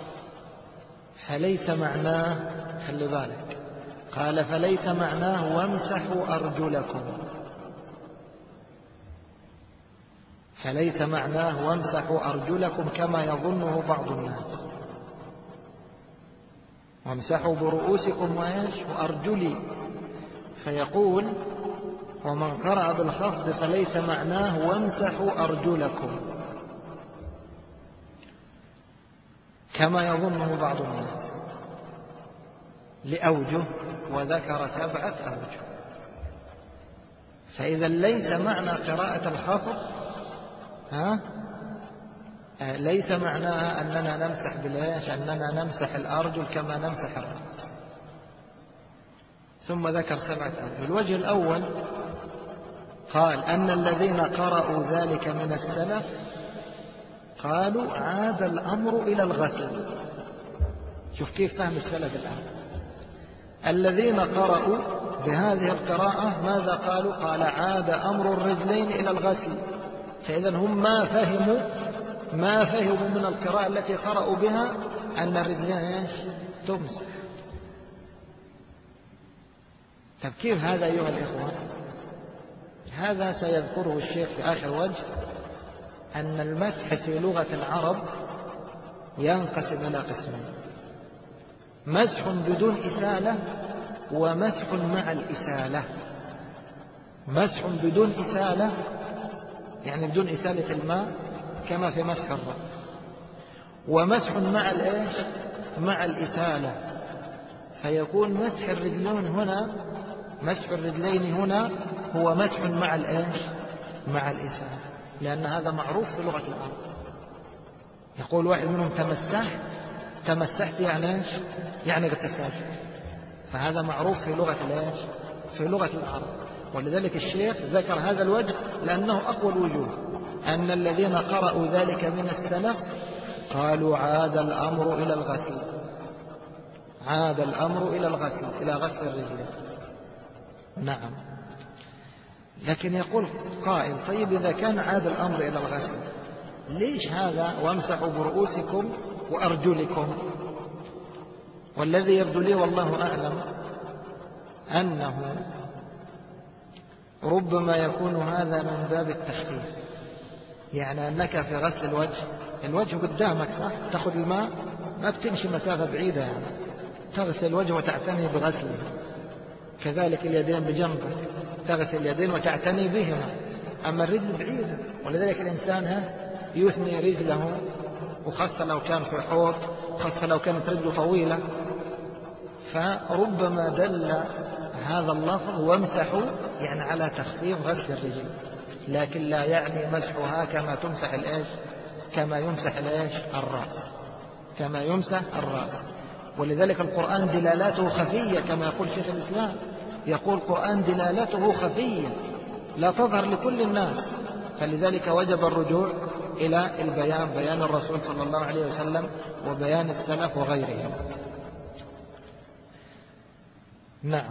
فليس معناه، خلي بالك، قال فليس معناه وامسحوا أرجلكم، فليس معناه وامسحوا أرجلكم كما يظنه بعض الناس. وامسحوا برؤوسكم وإيش؟ وأرجلي. فيقول ومن قرأ بالخفض فليس معناه وامسحوا أرجلكم كما يظنه بعض الناس لأوجه، وذكر 7 أوجه. فإذا ليس معنى قراءة الخفض ليس معناها أننا نمسح بالإيش؟ أننا نمسح الأرجل كما نمسح الرأس. ثم ذكر 7 أوجه. الوجه الأول قال أن الذين قرأوا ذلك من السلف قالوا عاد الأمر إلى الغسل. شوف كيف فهم السلف الآن. الذين قرأوا بهذه القراءة ماذا قالوا؟ قال عاد أمر الرجلين إلى الغسل. فإذا هم ما فهموا من القراءة التي قرأوا بها أن الرجلين تمسح. طب كيف هذا أيها الإخوة؟ هذا سيذكره الشيخ في آخر وجه، أن المسح في لغة العرب ينقسم إلى قسمين: مسح بدون إسالة ومسح مع الإسالة. مسح بدون إسالة يعني بدون إسالة الماء كما في مسح الرأس، ومسح مع مع الإسالة، فيكون مسح الرجلين هنا هو مسح مع الإسالة، لأن هذا معروف في لغة العرب. يقول واحد منهم تمسحت يعني اغتسلت، فهذا معروف في لغة العرب. ولذلك الشيخ ذكر هذا الوجه لأنه أقوى الوجوه، أن الذين قرأوا ذلك من السلف قالوا عاد الأمر إلى الغسل، إلى غسل الرجلين. نعم. لكن يقول قائل: طيب إذا كان عاد الأمر إلى الغسل، ليش هذا وامسحوا برؤوسكم وأرجلكم؟ والذي يبدو لي والله أعلم أنه ربما يكون هذا من باب التخفيف، يعني أنك في غسل الوجه قدامك، صح؟ تأخذ الماء، ما بتمشي مسافة بعيدة، يعني تغسل الوجه وتعتني بغسله. كذلك اليدين بجنبك، تغسل اليدين وتعتني بهما. أما الرجل بعيدة، ولذلك الإنسان يثني رجله، وخاصة لو كان في حوض، خاصة لو كانت رجله طويلة. فربما دل هذا اللفظ وامسحوا يعني على تخفيف غسل الرجل، لكن لا يعني مسحها كما يمسح الرأس. ولذلك القرآن دلالاته خفية، كما يقول شيخ الإسلام، يقول القرآن دلالاته خفية لا تظهر لكل الناس، فلذلك وجب الرجوع إلى بيان الرسول صلى الله عليه وسلم وبيان السلف وغيرهم. نعم.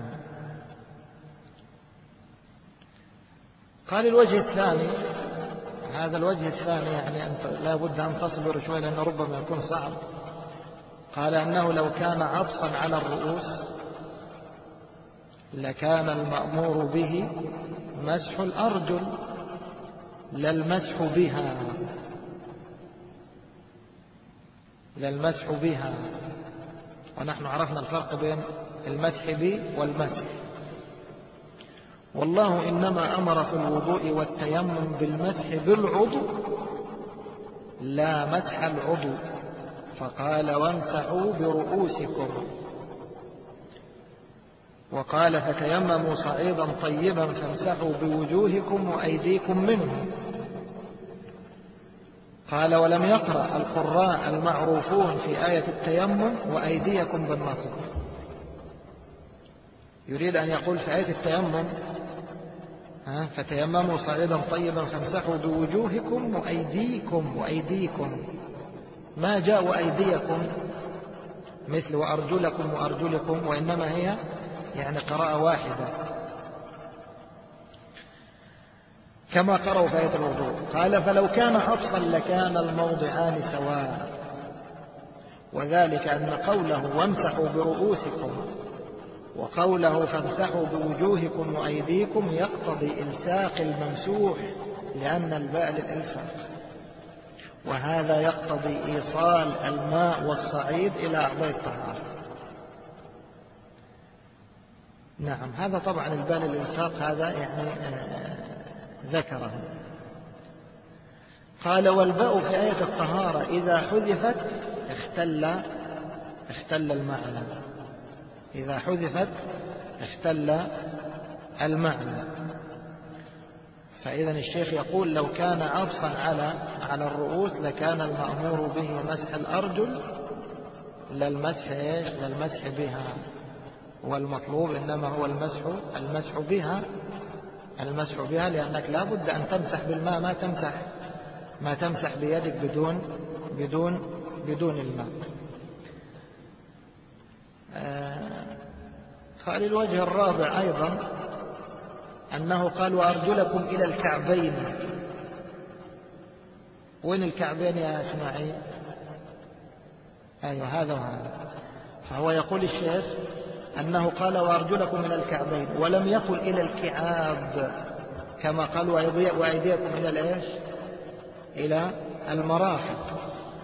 قال الوجه الثاني، هذا الوجه الثاني يعني لا بد أن تصبر شوي لأنه ربما يكون صعب. قال أنه لو كان عطفا على الرؤوس لكان المأمور به مسح الأرجل لا المسح بها. ونحن عرفنا الفرق بين المسح به والمسح. والله إنما أمر في الوضوء والتيمم بالمسح بالعضو لا مسح العضو، فقال وامسحوا برؤوسكم، وقال فتيمموا صعيدا طيبا فامسحوا بوجوهكم وأيديكم منه. قال ولم يقرأ القراء المعروفون في آية التيمم وأيديكم بالنصب. يريد أن يقول في آية التيمم فتيمموا صعيدا طيبا فامسحوا بوجوهكم وأيديكم، ما جاء وأيديكم مثل وأرجلكم، وإنما هي يعني قراءة واحدة كما قرأوا في آية الوضوء. قال فلو كان عطفا لكان الموضعان سواء، وذلك أن قوله وامسحوا برؤوسكم وقوله فامسحوا بوجوهكم وأيديكم يقتضي إلساق الممسوح، لأن الباء للإلصاق، وهذا يقتضي إيصال الماء والصعيد إلى أعضاء الطهارة. نعم، هذا طبعا الباء للإلصاق هذا يعني ذكره. قال والباء في آية الطهارة إذا حذفت اختل المعنى، إذا حذفت اختل المعنى. فإذا الشيخ يقول لو كان عطفا على الرؤوس لكان المأمور به مسح الأرجل لا المسح بها، والمطلوب إنما هو المسح بها، لأنك لا بد أن تمسح بالماء، ما تمسح بيدك بدون الماء. قال الوجه الرابع أيضا أنه قال وأرجلكم إلى الكعبين. وين الكعبين يا إسماعيل؟ أيوة هذا وهذا. فهو يقول الشيخ أنه قال وأرجلكم إلى الكعبين، ولم يقل إلى الكعاب كما قال وأيديكم إلى الإيش؟ إلى المرافق.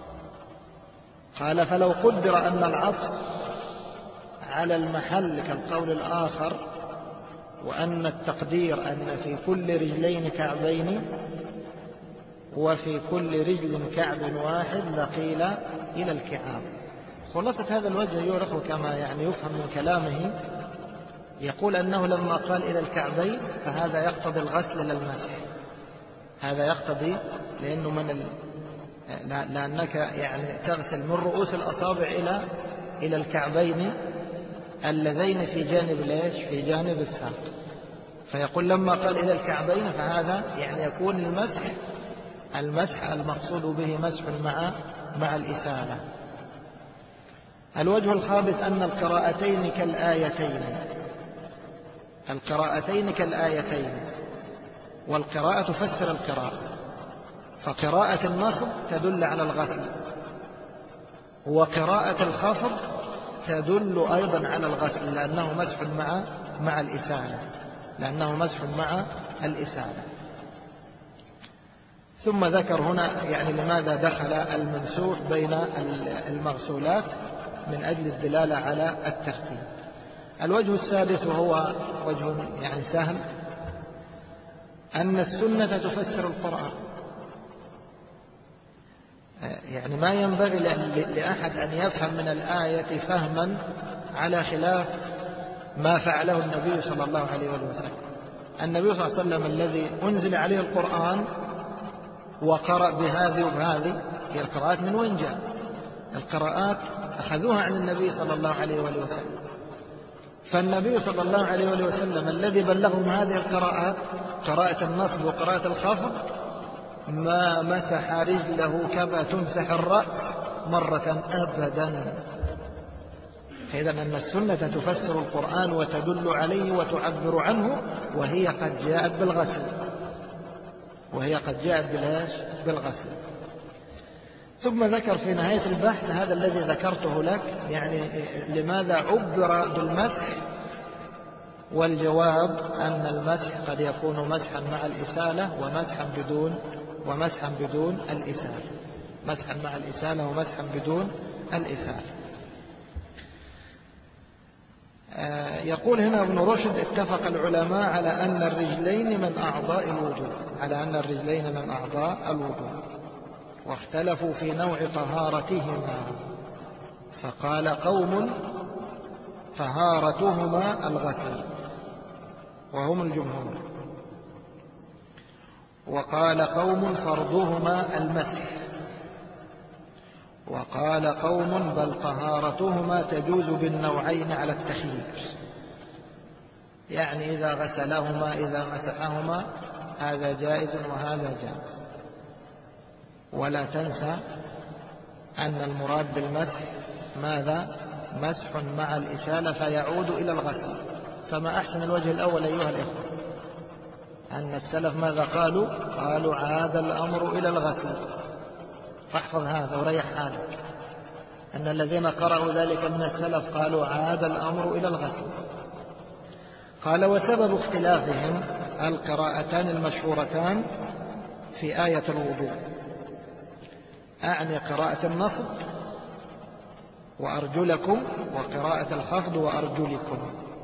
قال فلو قدر أن العطف على المحل كالقول الآخر، وأن التقدير أن في كل رجلين كعبين وفي كل رجل كعب واحد لقيل إلى الكعاب. خلاصة هذا الوجه يورخ كما يعني يفهم من كلامه، يقول أنه لما قال إلى الكعبين فهذا يقتضي الغسل للمسح، هذا يقتضي لأنه لأنك يعني تغسل من رؤوس الأصابع إلى الكعبين اللذين في جانب ليش؟ في جانب الساق. فيقول لما قال إلى الكعبين فهذا يعني يكون المسح المقصود به مسح مع الإسالة. الوجه الخامس أن القراءتين كالآيتين، والقراءة تفسر القراءة، فقراءة النصب تدل على الغسل، وقراءة الخفض تدل أيضا على الغسل لأنه مسح مع الإسالة. ثم ذكر هنا يعني لماذا دخل الممسوح بين المغسولات من أجل الدلالة على الترتيب. الوجه السادس وهو وجه يعني سهل، أن السنة تفسر القرآن. يعني ما ينبغي لأحد أن يفهم من الآية فهما على خلاف ما فعله النبي صلى الله عليه وسلم. النبي صلى الله عليه وسلم الذي أنزل عليه القرآن وقرأ بهذه وبهذه، هي القراءات من وين جاءت؟ القراءات أخذوها عن النبي صلى الله عليه وسلم. فالنبي صلى الله عليه وسلم الذي بلغهم هذه القراءات، قراءة النصب وقراءة الخفض، ما مسح رجله كما تمسح الرأس مرة أبدا. إذا أن السنة تفسر القرآن وتدل عليه وتعبر عنه، وهي قد جاءت بالغسل. ثم ذكر في نهاية البحث هذا الذي ذكرته لك، يعني لماذا عبر بالمسح، والجواب أن المسح قد يكون مسحا مع الإسالة ومسحا بدون الإسالة، مسحا مع الإسالة ومسحا بدون الإسالة. يقول هنا ابن رشد اتفق العلماء على أن الرجلين من أعضاء الوضوء، واختلفوا في نوع طهارتهما، فقال قوم طهارتهما الغسل وهم الجمهور، وقال قوم فرضهما المسح، وقال قوم بل طهارتهما تجوز بالنوعين على التخيير، يعني إذا غسلهما إذا مسحهما هذا جائز وهذا جائز. ولا تنسى أن المراد بالمسح ماذا؟ مسح مع الإسالة فيعود إلى الغسل. فما أحسن الوجه الأول أيها الإخوة، أن السلف ماذا قالوا عاد الأمر إلى الغسل. فاحفظ هذا وريح حالك، أن الذين قرأوا ذلك من السلف قالوا عاد الأمر إلى الغسل. قال وسبب اختلافهم القراءتان المشهورتان في آية الوضوء، أعني قراءة النصب وأرجلكم، وقراءة الخفض وأرجلكم.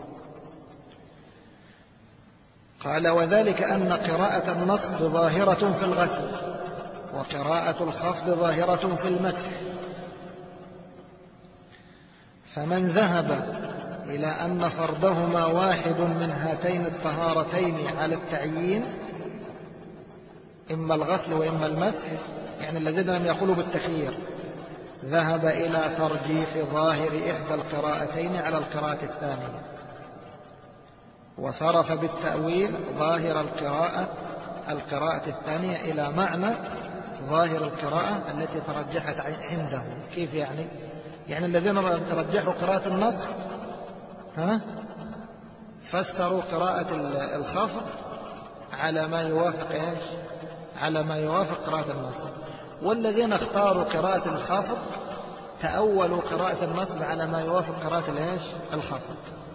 قال وذلك أن قراءة النصب ظاهرة في الغسل، وقراءة الخفض ظاهرة في المسح. فمن ذهب إلى أن فرضهما واحد من هاتين الطهارتين على التعيين، إما الغسل وإما المسح، يعني الذين لم يقولوا بالتخيير، ذهب إلى ترجيح ظاهر إحدى القراءتين على القراءة الثانية، وصرف بالتأويل ظاهر القراءة الثانية إلى معنى ظاهر القراءة التي ترجحت عنده. كيف يعني؟ يعني الذين ترجحوا قراءة النص فسروا قراءة الخفض على ما يوافق إيش؟ على ما يوافق قراءة النصب. والذين اختاروا قراءة الخفض تأولوا قراءة النصب على ما يوافق قراءة الإيش؟ الخفض.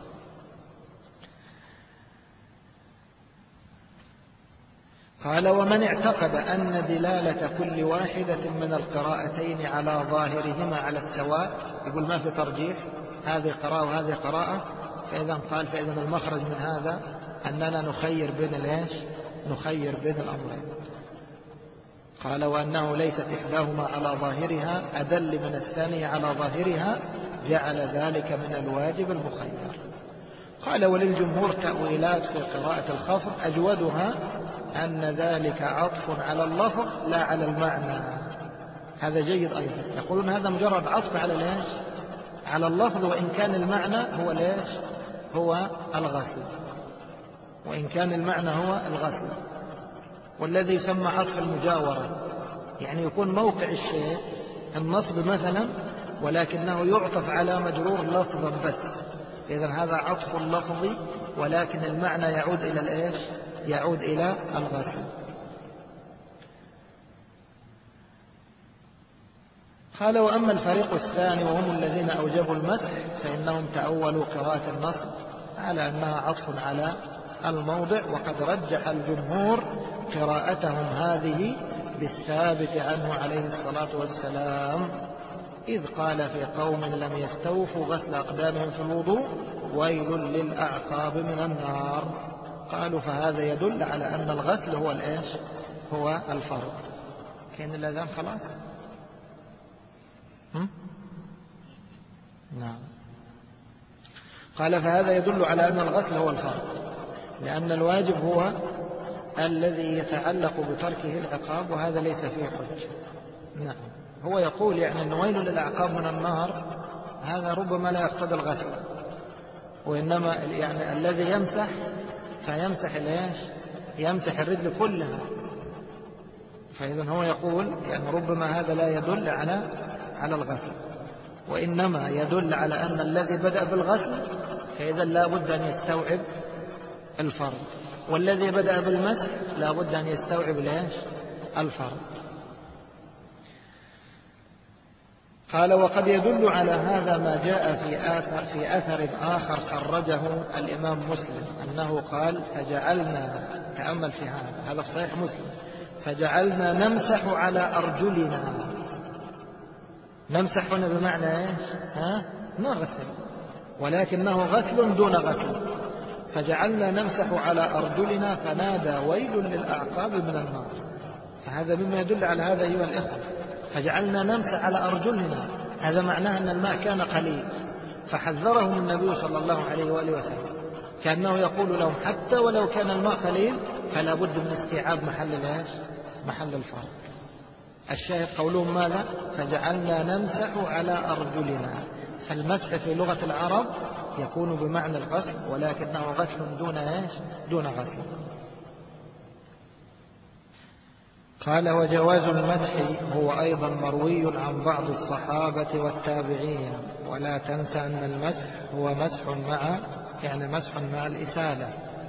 قال: ومن اعتقد أن دلالة كل واحدة من القراءتين على ظاهرهما على السواء، يقول ما في ترجيح، هذه قراءة وهذه قراءة، فإذا المخرج من هذا أننا نخير بين الإيش؟ نخير بين الأمرين. قال: وأنه ليست إحداهما على ظاهرها أدل من الثانية على ظاهرها، جعل ذلك من الواجب المخير. قال: وللجمهور تأويلات في قراءة الخفض، أجودها أن ذلك عطف على اللفظ لا على المعنى. هذا جيد أيضا، يقولون هذا مجرد عطف على الإيش؟ على اللفظ، وإن كان المعنى هو الإيش؟ هو الغسل، وإن كان المعنى هو الغسل. والذي يسمى عطف المجاورة، يعني يكون موقع الشيء النصب مثلا، ولكنه يعطف على مجرور لفظا بس، إذن هذا عطف لفظي، ولكن المعنى يعود إلى الإيش؟ يعود إلى الغسل. قال: وأما الفريق الثاني وهم الذين أوجبوا المسح فإنهم تأولوا قراءة النصب على أنها عطف على الموضع، وقد رجح الجمهور قراءتهم هذه بالثابت عنه عليه الصلاة والسلام، إذ قال في قوم لم يستوفوا غسل أقدامهم في الوضوء ويل للأعقاب من النار. قالوا: فهذا يدل على أن الغسل هو الإيش؟ هو الفرض. كان الأذان خلاص؟ نعم. قال: فهذا يدل على أن الغسل هو الفرض، لأن الواجب هو الذي يتعلق بتركه العقاب، وهذا ليس فيه حجة. نعم. هو يقول يعني أن ويل للأعقاب من النار، هذا ربما لا يقتضي الغسل، وإنما يعني الذي يمسح فيمسح الإيش؟ يمسح الرجل كلها. فإذا هو يقول يعني ربما هذا لا يدل على الغسل، وإنما يدل على أن الذي بدأ بالغسل فإذا لا بد أن يستوعب الفرض، والذي بدأ بالمسح لا بد أن يستوعب الإيش؟ الفرض. قال: وقد يدل على هذا ما جاء في أثر آخر خرجه الإمام مسلم، أنه قال: فجعلنا، تأمل في هذا في صحيح مسلم، فجعلنا نمسح على أرجلنا. نمسح هنا بمعنى إيش؟ نغسل، ولكنه غسل دون غسل. فجعلنا نمسح على أرجلنا فنادى ويل للأعقاب من النار. فهذا مما يدل على هذا أيها الإخوة. فجعلنا نمسح على أرجلنا، هذا معناه أن الماء كان قليل، فحذرهم النبي صلى الله عليه وآله وسلم، كأنه يقول لهم حتى ولو كان الماء قليل فلا بد من استيعاب محل الفرض. الشاهد قولهم ماذا؟ فجعلنا نمسح على أرجلنا. فالمسح في لغة العرب يكون بمعنى الغسل، ولكنه غسل دون غسل. قال: وجواز المسح هو أيضا مروي عن بعض الصحابة والتابعين، ولا تنسى أن المسح هو مسح مع الإسالة.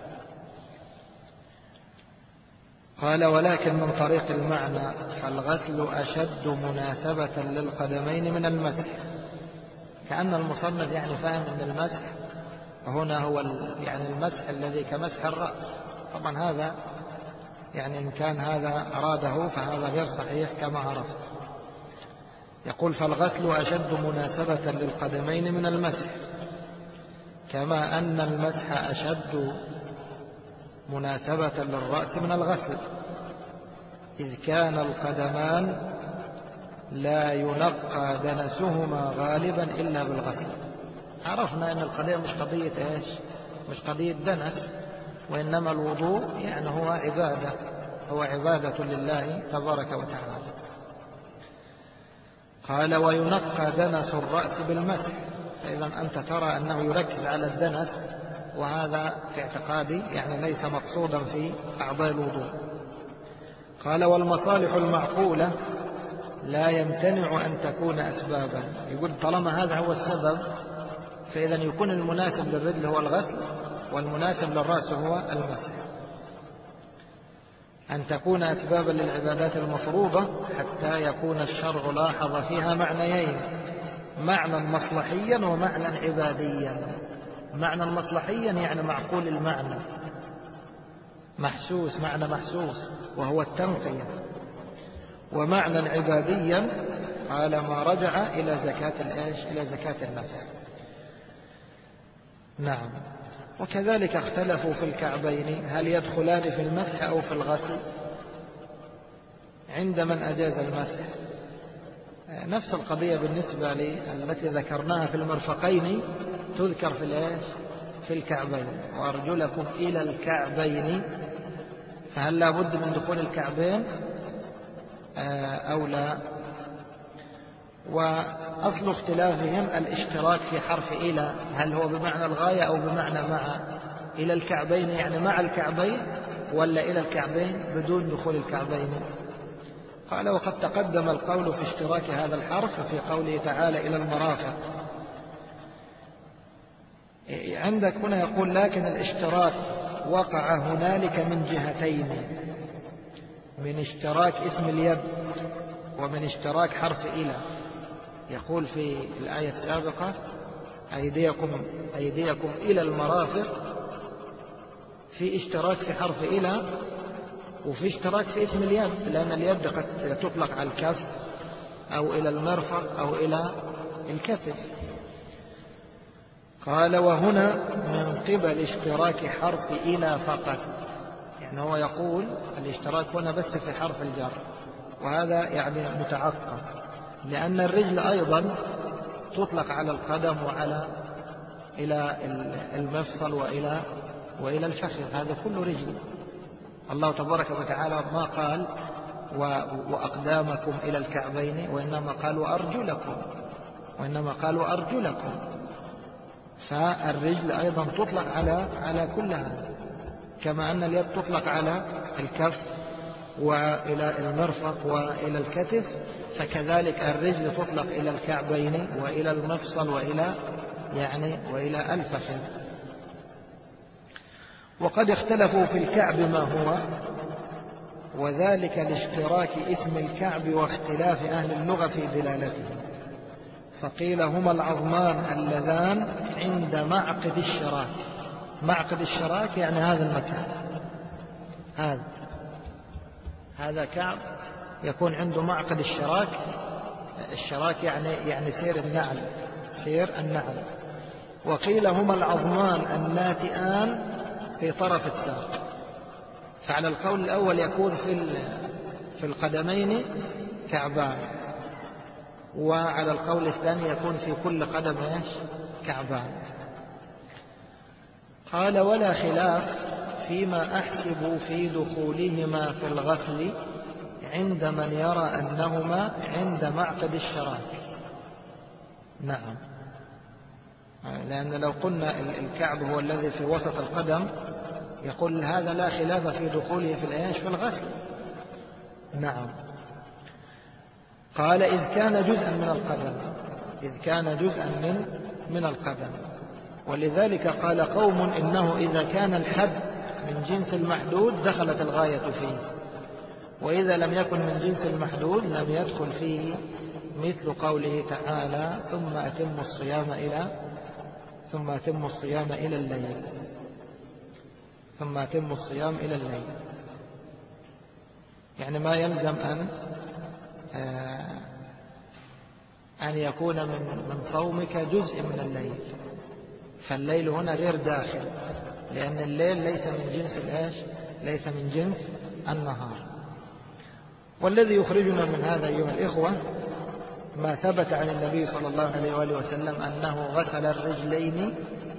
قال: ولكن من طريق المعنى فالغسل أشد مناسبة للقدمين من المسح. كأن المصنف يعني فاهم أن المسح هنا هو يعني المسح الذي كمسح الرأس. طبعا هذا يعني إن كان هذا أراده فهذا غير صحيح كما عرفت. يقول: فالغسل أشد مناسبة للقدمين من المسح، كما أن المسح أشد مناسبة للرأس من الغسل، إذ كان القدمان لا ينقى دنسهما غالبا إلا بالغسل. عرفنا أن القضية مش قضية إيش؟ مش قضية دنس، وإنما الوضوء يعني هو عبادة لله تبارك وتعالى. قال: وينقى دنس الرأس بالمسح. فإذا أنت ترى أنه يركز على الدنس، وهذا في اعتقادي يعني ليس مقصودا في أعضاء الوضوء. قال: والمصالح المعقولة لا يمتنع أن تكون أسبابا. يقول طالما هذا هو السبب فإذا يكون المناسب للرجل هو الغسل، والمناسب للرأس هو المسح، أن تكون أسبابا للعبادات المفروضة حتى يكون الشرع لاحظ فيها معنيين: معنى مصلحيا ومعنى عباديا. معنى مصلحيا يعني معقول المعنى، محسوس، معنى محسوس وهو التنقية. ومعنى عباديا قال ما رجع إلى زكاة النفس. نعم. وكذلك اختلفوا في الكعبين هل يدخلان في المسح أو في الغسل. عند من أجاز المسح نفس القضية بالنسبة التي ذكرناها في المرفقين تذكر في الكعبين: وأرجلكم إلى الكعبين. فهل لا بد من دخول الكعبين أو لا؟ وأصل اختلافهم الاشتراك في حرف إلى، هل هو بمعنى الغاية أو بمعنى مع. إلى الكعبين يعني مع الكعبين، ولا إلى الكعبين بدون دخول الكعبين. قال: وقد تقدم القول في اشتراك هذا الحرف في قوله تعالى إلى المرافق. عندك هنا يقول: لكن الاشتراك وقع هنالك من جهتين: من اشتراك اسم اليد ومن اشتراك حرف إلى. يقول في الآية السابقة: أيديكم إلى المرافق، في اشتراك في حرف إلى وفي اشتراك في اسم اليد، لأن اليد قد تطلق على الكف أو إلى المرفق أو إلى الكتف. قال: وهنا من قبل اشتراك حرف إلى فقط. يعني هو يقول الاشتراك هنا بس في حرف الجر، وهذا يعني متعقب، لأن الرجل أيضا تطلق على القدم وعلى إلى المفصل وإلى الفخذ، هذا كله رجل. الله تبارك وتعالى ما قال وأقدامكم إلى الكعبين، وإنما قال وأرجلكم. فالرجل أيضا تطلق على كل هذا، كما أن اليد تطلق على الكف وإلى المرفق وإلى الكتف، فكذلك الرجل تطلق إلى الكعبين وإلى المفصل وإلى الفخذ. وقد اختلفوا في الكعب ما هو، وذلك لاشتراك اسم الكعب واختلاف أهل اللغة في دلالته. فقيل: هما العظمان اللذان عند معقد الشراك. معقد الشراك يعني هذا المكان، هذا كعب يكون عنده معقد الشراك. الشراك يعني سير النعل. وقيل: هما العظمان الناتئان في طرف الساق. فعلى القول الأول يكون في القدمين كعبان، وعلى القول الثاني يكون في كل قدم كعبان. قال: ولا خلاف فيما أحسب في دخولهما في الغسل عند من يرى أنهما عند معقد الشراك. نعم، لأن لو قلنا الكعب هو الذي في وسط القدم يقول هذا لا خلاف في دخوله في الغسل. نعم. قال: إذ كان جزءا من القدم. ولذلك قال قوم إنه إذا كان الحد من جنس المحدود دخلت الغاية فيه، وإذا لم يكن من جنس المحدود لم يدخل فيه، مثل قوله تعالى: ثم أتموا الصيام إلى الليل. يعني ما يلزم أن يكون من صومك جزء من الليل، فالليل هنا غير داخل، لأن الليل ليس من جنس النهار. والذي يخرجنا من هذا أيها الإخوة ما ثبت عن النبي صلى الله عليه وآله وسلم أنه غسل الرجلين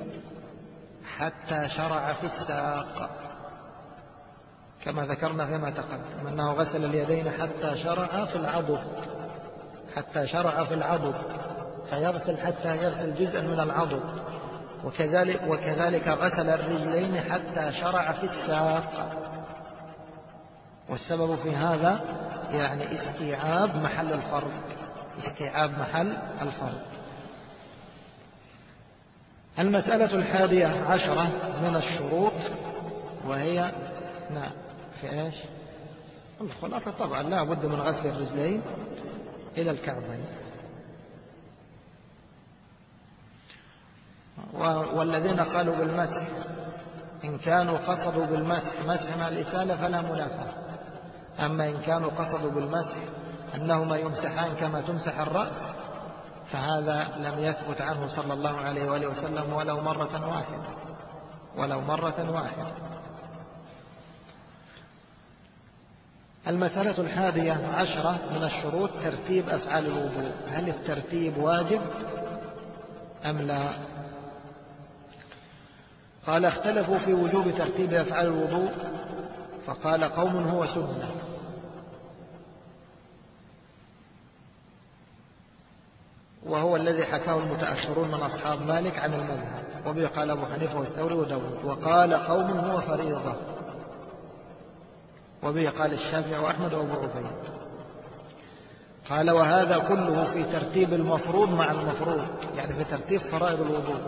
حتى شرع في الساق، كما ذكرنا فيما تقدم أنه غسل اليدين حتى شرع في العضد، فيغسل حتى يغسل جزءا من العضد. وكذلك غسل الرجلين حتى شرع في الساق. والسبب في هذا يعني استيعاب محل الفرض. المسألة 11 من الشروط، وهي في إيش؟ الخلاصة طبعا لا بد من غسل الرجلين إلى الكعبين. والذين قالوا بالمسح إن كانوا قصدوا بالمسح مسح مع الإسالة فلا منافاة، أما إن كانوا قصدوا بالمسح أنهما يمسحان كما تمسح الرأس فهذا لم يثبت عنه صلى الله عليه وآله وسلم ولو مرة واحدة. المسألة 11 من الشروط ترتيب أفعال الوضوء. هل الترتيب واجب أم لا؟ قال اختلفوا في وجوب ترتيب أفعال الوضوء، فقال قوم هو سنة، وهو الذي حكاه المتأخرون من أصحاب مالك عن المذهب، وبه قال أبو حنيفة والثوري وداود. وقال قوم هو فريضة، وبه قال الشافعي وأحمد وأبو عبيد. قال وهذا كله في ترتيب المفروض مع المفروض، يعني في ترتيب فرائض الوضوء.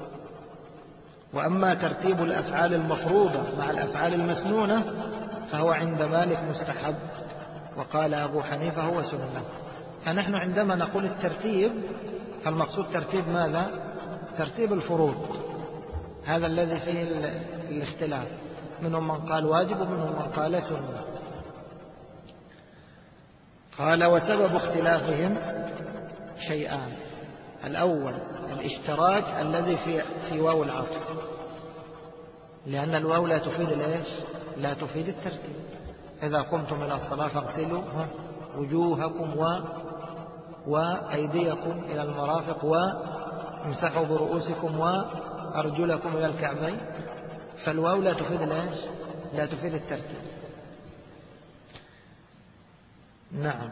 وأما ترتيب الأفعال المفروضة مع الأفعال المسنونة فهو عند مالك مستحب، وقال أبو حنيفة هو سنة. فنحن عندما نقول الترتيب فالمقصود ترتيب ماذا؟ ترتيب الفروض، هذا الذي فيه الاختلاف، منهم من قال واجب ومنهم من قال سنة. قال وسبب اختلافهم شيئان: الأول الاشتراك الذي في واو العطف، لأن الواو لا تفيد الإيش؟ لا تفيد الترتيب. إذا قمتم إلى الصلاة فاغسلوا وجوهكم وأيديكم إلى المرافق وامسحوا برؤوسكم وأرجلكم إلى الكعبين، فالواو لا تفيد الإيش؟ لا تفيد الترتيب. نعم.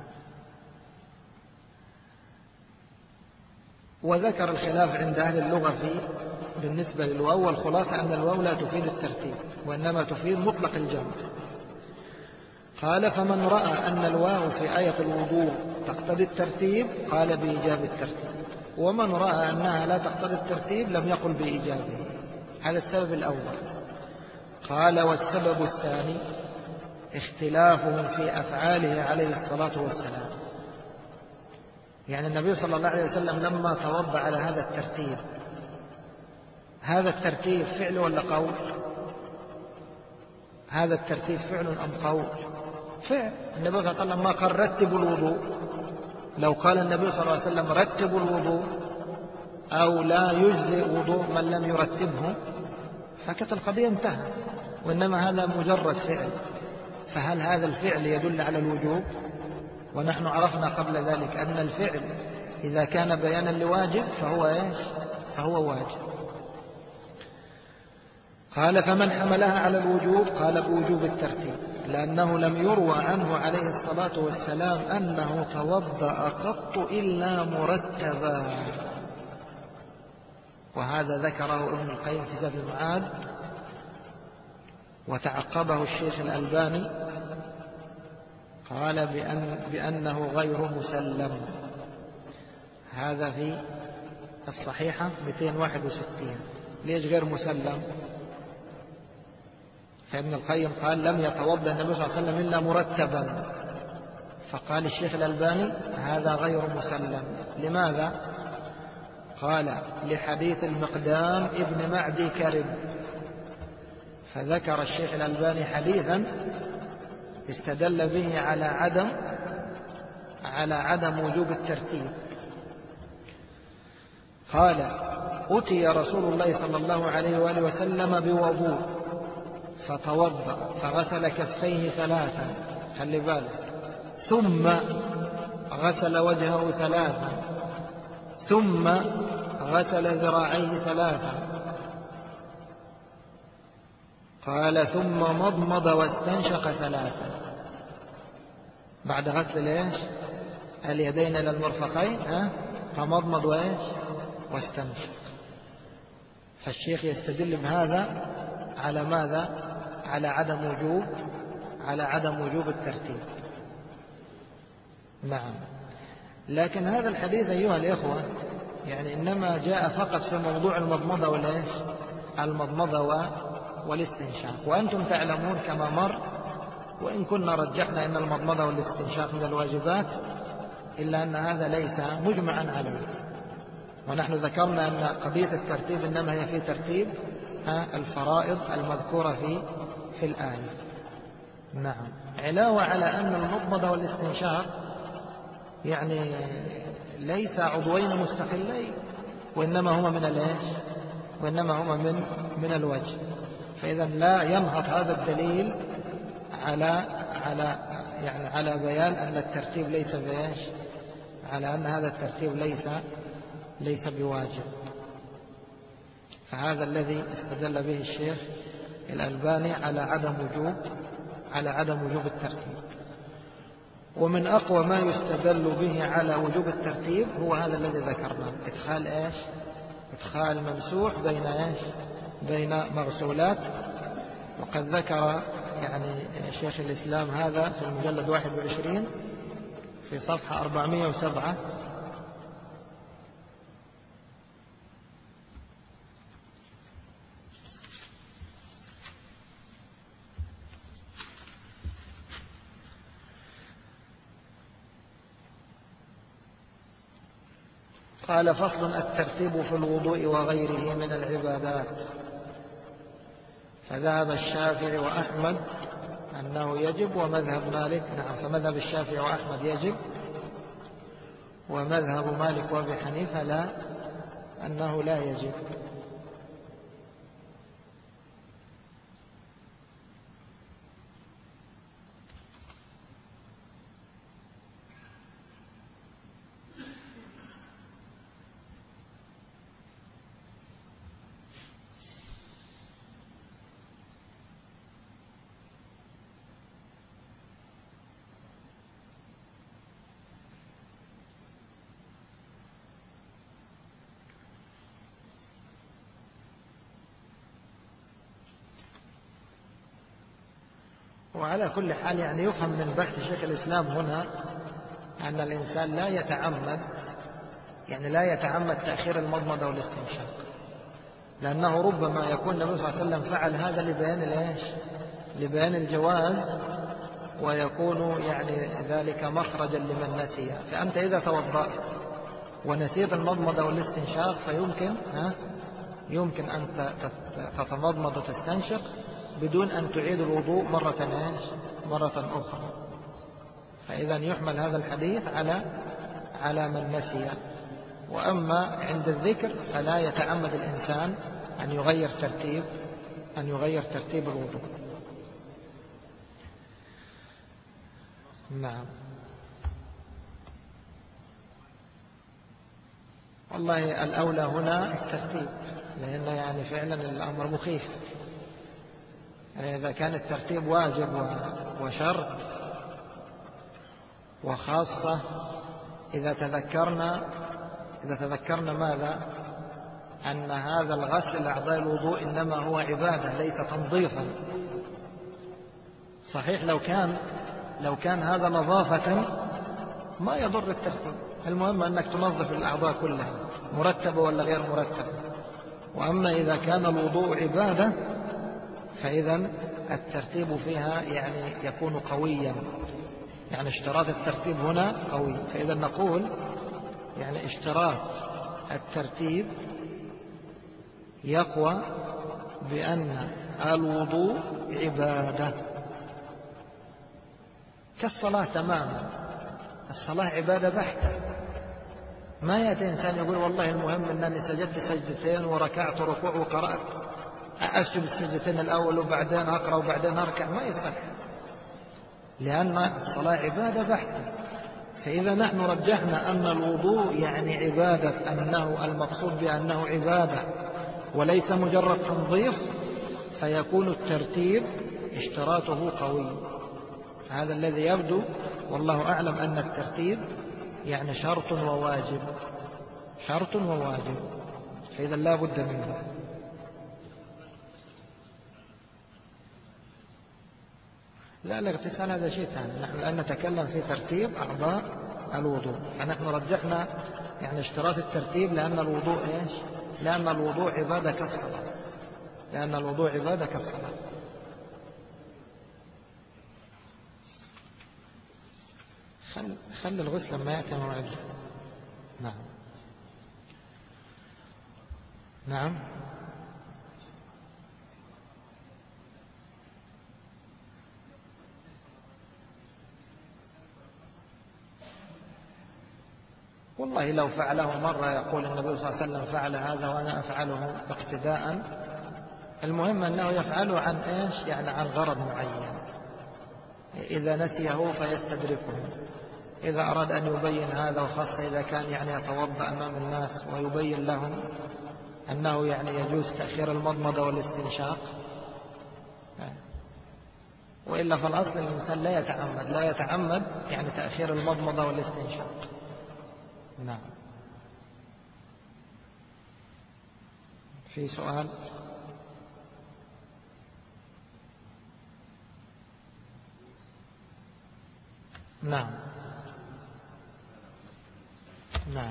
وذكر الخلاف عند أهل اللغة بالنسبة للواو، والخلاصة أن الواو لا تفيد الترتيب وإنما تفيد مطلق الجمع. قال فمن رأى أن الواو في آية الوضوء تقتضي الترتيب قال بإيجاب الترتيب، ومن رأى أنها لا تقتضي الترتيب لم يقل بإيجابه. هذا السبب الأول. قال والسبب الثاني اختلافهم في أفعاله عليه الصلاة والسلام. يعني النبي صلى الله عليه وسلم لما توضأ على هذا الترتيب، هذا الترتيب فعل ولا قول؟ هذا الترتيب فعل أم قول؟ فعل. النبي صلى الله عليه وسلم ما قال رتبوا الوضوء. لو قال النبي صلى الله عليه وسلم رتبوا الوضوء أو لا يجزئ وضوء من لم يرتبه فكانت القضية انتهت، وإنما هذا مجرد فعل. فهل هذا الفعل يدل على الوجوب؟ ونحن عرفنا قبل ذلك أن الفعل إذا كان بيانا لواجب فهو إيش؟ فهو واجب. قال فمن حملها على الوجوب قال بوجوب الترتيب، لأنه لم يروى عنه عليه الصلاة والسلام أنه توضأ قط إلا مرتبا. وهذا ذكره ابن القيم في زاد المعاد، وتعقبه الشيخ الألباني قال بأنه غير مسلم. هذا في الصحيحة 261. ليش غير مسلم؟ فابن القيم قال لم يتوضأ النبي صلى الله عليه وسلم إلا مرتبا، فقال الشيخ الألباني هذا غير مسلم. لماذا؟ قال لحديث المقدام ابن معدي كرب. فذكر الشيخ الألباني حديثا استدل به على عدم وجوب الترتيب. قال أتي رسول الله صلى الله عليه وآله وسلم بوضوء فتوضأ فغسل كفيه 3، خلي بالك، ثم غسل وجهه 3، ثم غسل ذراعيه 3، قال ثم مضمض واستنشق 3. بعد غسل ايش؟ اليدين الى المرفقين، فمضمض وايش؟ واستنشق. فالشيخ يستدل بهذا على ماذا؟ على عدم وجوب الترتيب. نعم. لكن هذا الحديث أيها الإخوة يعني إنما جاء فقط في موضوع المضمضة والإيش المضمضة والاستنشاق. وأنتم تعلمون كما مر، وإن كنا رجحنا أن المضمضة والاستنشاق من الواجبات، إلا أن هذا ليس مجمعا عليه. ونحن ذكرنا أن قضية الترتيب إنما هي في ترتيب الفرائض المذكورة في الآية. نعم. علاوة على أن المضمضة والاستنشاق يعني ليس عضوين مستقلين، وإنما هما من الإيش وإنما هما من الوجه. فإذا لا ينهض هذا الدليل على بيان أن الترتيب ليس بإيش، على أن هذا الترتيب ليس بواجب. فهذا الذي استدل به الشيخ الألباني على عدم وجوب الترتيب. ومن أقوى ما يستدل به على وجوب الترتيب هو هذا الذي ذكرناه، إدخال ممسوح بين مغسولات. وقد ذكر يعني شيخ الإسلام هذا في المجلد 21 في صفحة 407. قال: فصل: الترتيب في الوضوء وغيره من العبادات. فذهب الشافعي وأحمد أنه يجب، ومذهب مالك فمذهب الشافعي وأحمد يجب، ومذهب مالك وأبي حنيفة لا، أنه لا يجب. وعلى كل حال يعني يفهم من بحث شيخ الإسلام هنا أن الإنسان لا يتعمد تأخير المضمضة والاستنشاق، لأنه ربما يكون النبي صلى الله عليه وسلم فعل هذا لبيان الجواز، ويكون يعني ذلك مخرجا لمن نسي. فأنت إذا توضأت ونسيت المضمضة والاستنشاق يمكن أن تتمضمض وتستنشق بدون أن تعيد الوضوء مرة أخرى. فإذا يحمل هذا الحديث على من نسي. وأما عند الذكر فلا يتعمد الإنسان أن يغير ترتيب الوضوء. نعم. والله الأولى هنا الترتيب، لأن يعني فعلا الأمر مخيف. إذا كان الترتيب واجب وشرط، وخاصة إذا تذكرنا ماذا؟ أن هذا الغسل لأعضاء الوضوء إنما هو عبادة ليس تنظيفا. صحيح لو كان هذا نظافة ما يضر الترتيب، المهم أنك تنظف الأعضاء كلها مرتبة ولا غير مرتبة. وأما إذا كان الوضوء عبادة فإذا الترتيب فيها يعني يكون قويا، يعني اشتراط الترتيب هنا قوي. فإذا نقول يعني اشتراط الترتيب يقوى بأن الوضوء عبادة كالصلاة تماما. الصلاة عبادة بحتة. ما يأتي إنسان يقول والله المهم أنني سجدت سجدتين وركعت ركوع وقرأت، أسجد السجدتين الأول وبعدين أقرأ وبعدين أركع، ما يصح، لأن الصلاة عبادة بحتة. فإذا نحن رجحنا أن الوضوء يعني عبادة، أنه المقصود بأنه عبادة وليس مجرد تنظيف، فيكون الترتيب اشتراطه قوي. هذا الذي يبدو، والله أعلم، أن الترتيب يعني شرط وواجب، فإذا لا بد منه. لا، الاغتسال هذا شيء ثاني. نحن الآن نتكلم في ترتيب أعضاء الوضوء، فنحن رجحنا يعني اشتراط الترتيب لأن الوضوء إيش؟ لأن الوضوء عبادة كالصلاة، لأن الوضوء عبادة كالصلاة. خلي الغسل لما يأتي موعده. نعم نعم. والله لو فعله مرة يقول النبي صلى الله عليه وسلم فعل هذا وأنا أفعله اقتداء، المهم أنه يفعله عن إيش؟ يعني عن غرض معين، إذا نسيه فيستدركه، إذا أراد أن يبين هذا، وخاصة إذا كان يعني يتوضأ أمام الناس ويبين لهم أنه يعني يجوز تأخير المضمضة والاستنشاق. وإلا فالأصل الإنسان لا يتعمد يعني تأخير المضمضة والاستنشاق. نعم. في سؤال؟ نعم نعم.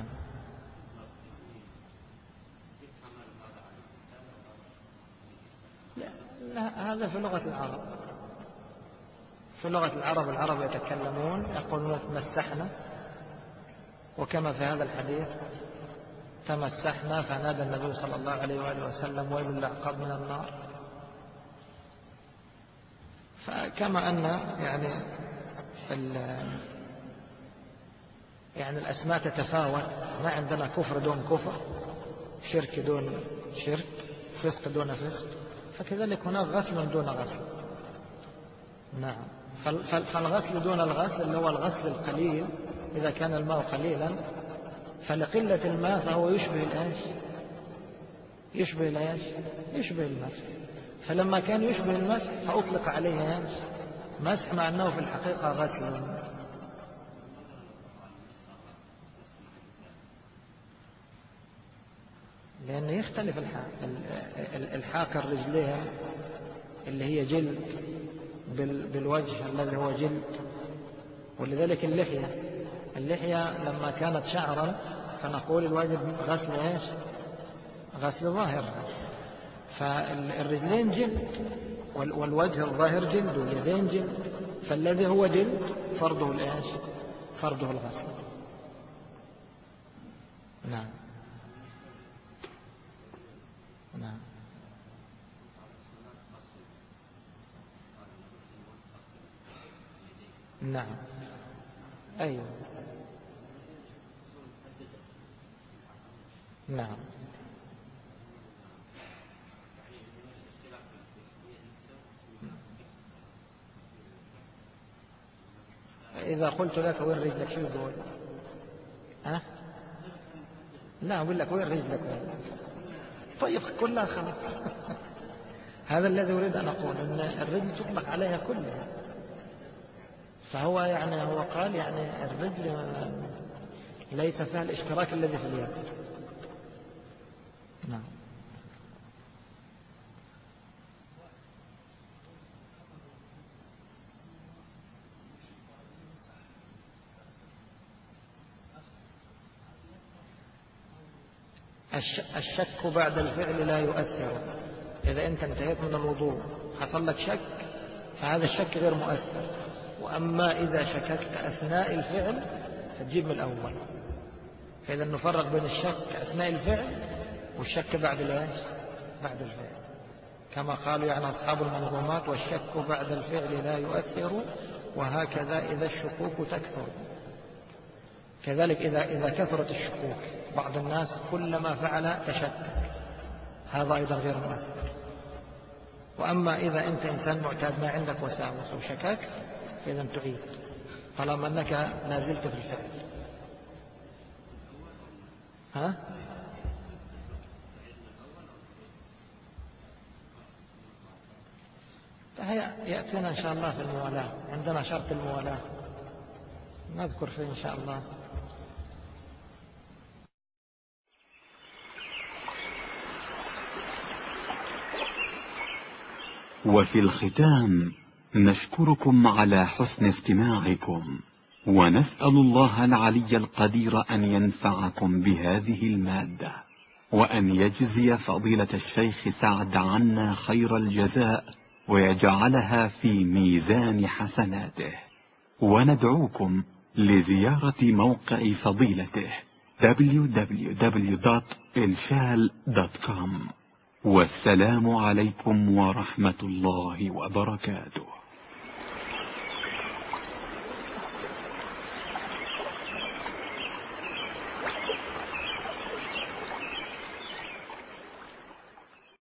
لا هذا في لغة العرب، في لغة العرب، العرب يتكلمون يقولون تمسحنا، وكما في هذا الحديث تمسحنا فنادى النبي صلى الله عليه وآله وسلم ويل للعقاب من النار. فكما أن يعني الأسماء تتفاوت، ما عندنا كفر دون كفر، شرك دون شرك، فسق دون فسق، فكذلك هناك غسل دون غسل. نعم. فالغسل دون الغسل اللي هو الغسل القليل، إذا كان الماء قليلا فلقلة الماء فهو يشبه الإيش؟ يشبه المسح. فلما كان يشبه المسح فأطلق عليه إيش؟ مسح، مع أنه في الحقيقة غسل. لأنه يختلف الحاك الرجلين اللي هي جلد بالوجه الذي هو جلد، ولذلك اللحية لما كانت شعرا فنقول الواجب غسل إيش؟ غسل ظاهر. فالرجلين جلد والوجه الظاهر جلد واليدين جلد، فالذي هو جلد فرضه الإيش؟ فرضه الغسل. نعم نعم. نعم أيوة. نعم. إذا قلت لك وين رجلك شو يقول؟ ها؟ لا أقول لك وين رجلك وين؟ طيب كلها خلاص. هذا الذي أريد أن أقول، أن الرجل تطلق عليها كلها. فهو يعني هو قال يعني الرجل ليس فيها الاشتراك الذي في اليد. نعم. الشك بعد الفعل لا يؤثر. إذا أنت انتهيت من الوضوء حصل لك شك فهذا الشك غير مؤثر. وأما إذا شككت أثناء الفعل فتجيب من الأول. فإذا نفرق بين الشك أثناء الفعل والشك بعد الفعل، كما قالوا يعني أصحاب المنظومات: والشك بعد الفعل لا يؤثر، وهكذا إذا الشكوك تكثر. كذلك إذا كثرت الشكوك، بعض الناس كلما فعل تشكك، هذا أيضا غير مؤثر. وأما إذا أنت إنسان معتاد ما عندك وساوس وشككت فإذا تعيد طالما أنك ما زلت في الفعل. ها؟ يأتينا إن شاء الله في الموالاة، عندنا شرط الموالاة نذكر فيه إن شاء الله. وفي الختام نشكركم على حسن استماعكم، ونسأل الله العلي القدير أن ينفعكم بهذه المادة، وأن يجزي فضيلة الشيخ سعد عنا خير الجزاء، ويجعلها في ميزان حسناته. وندعوكم لزيارة موقع فضيلته www.elshal.com. والسلام عليكم ورحمة الله وبركاته.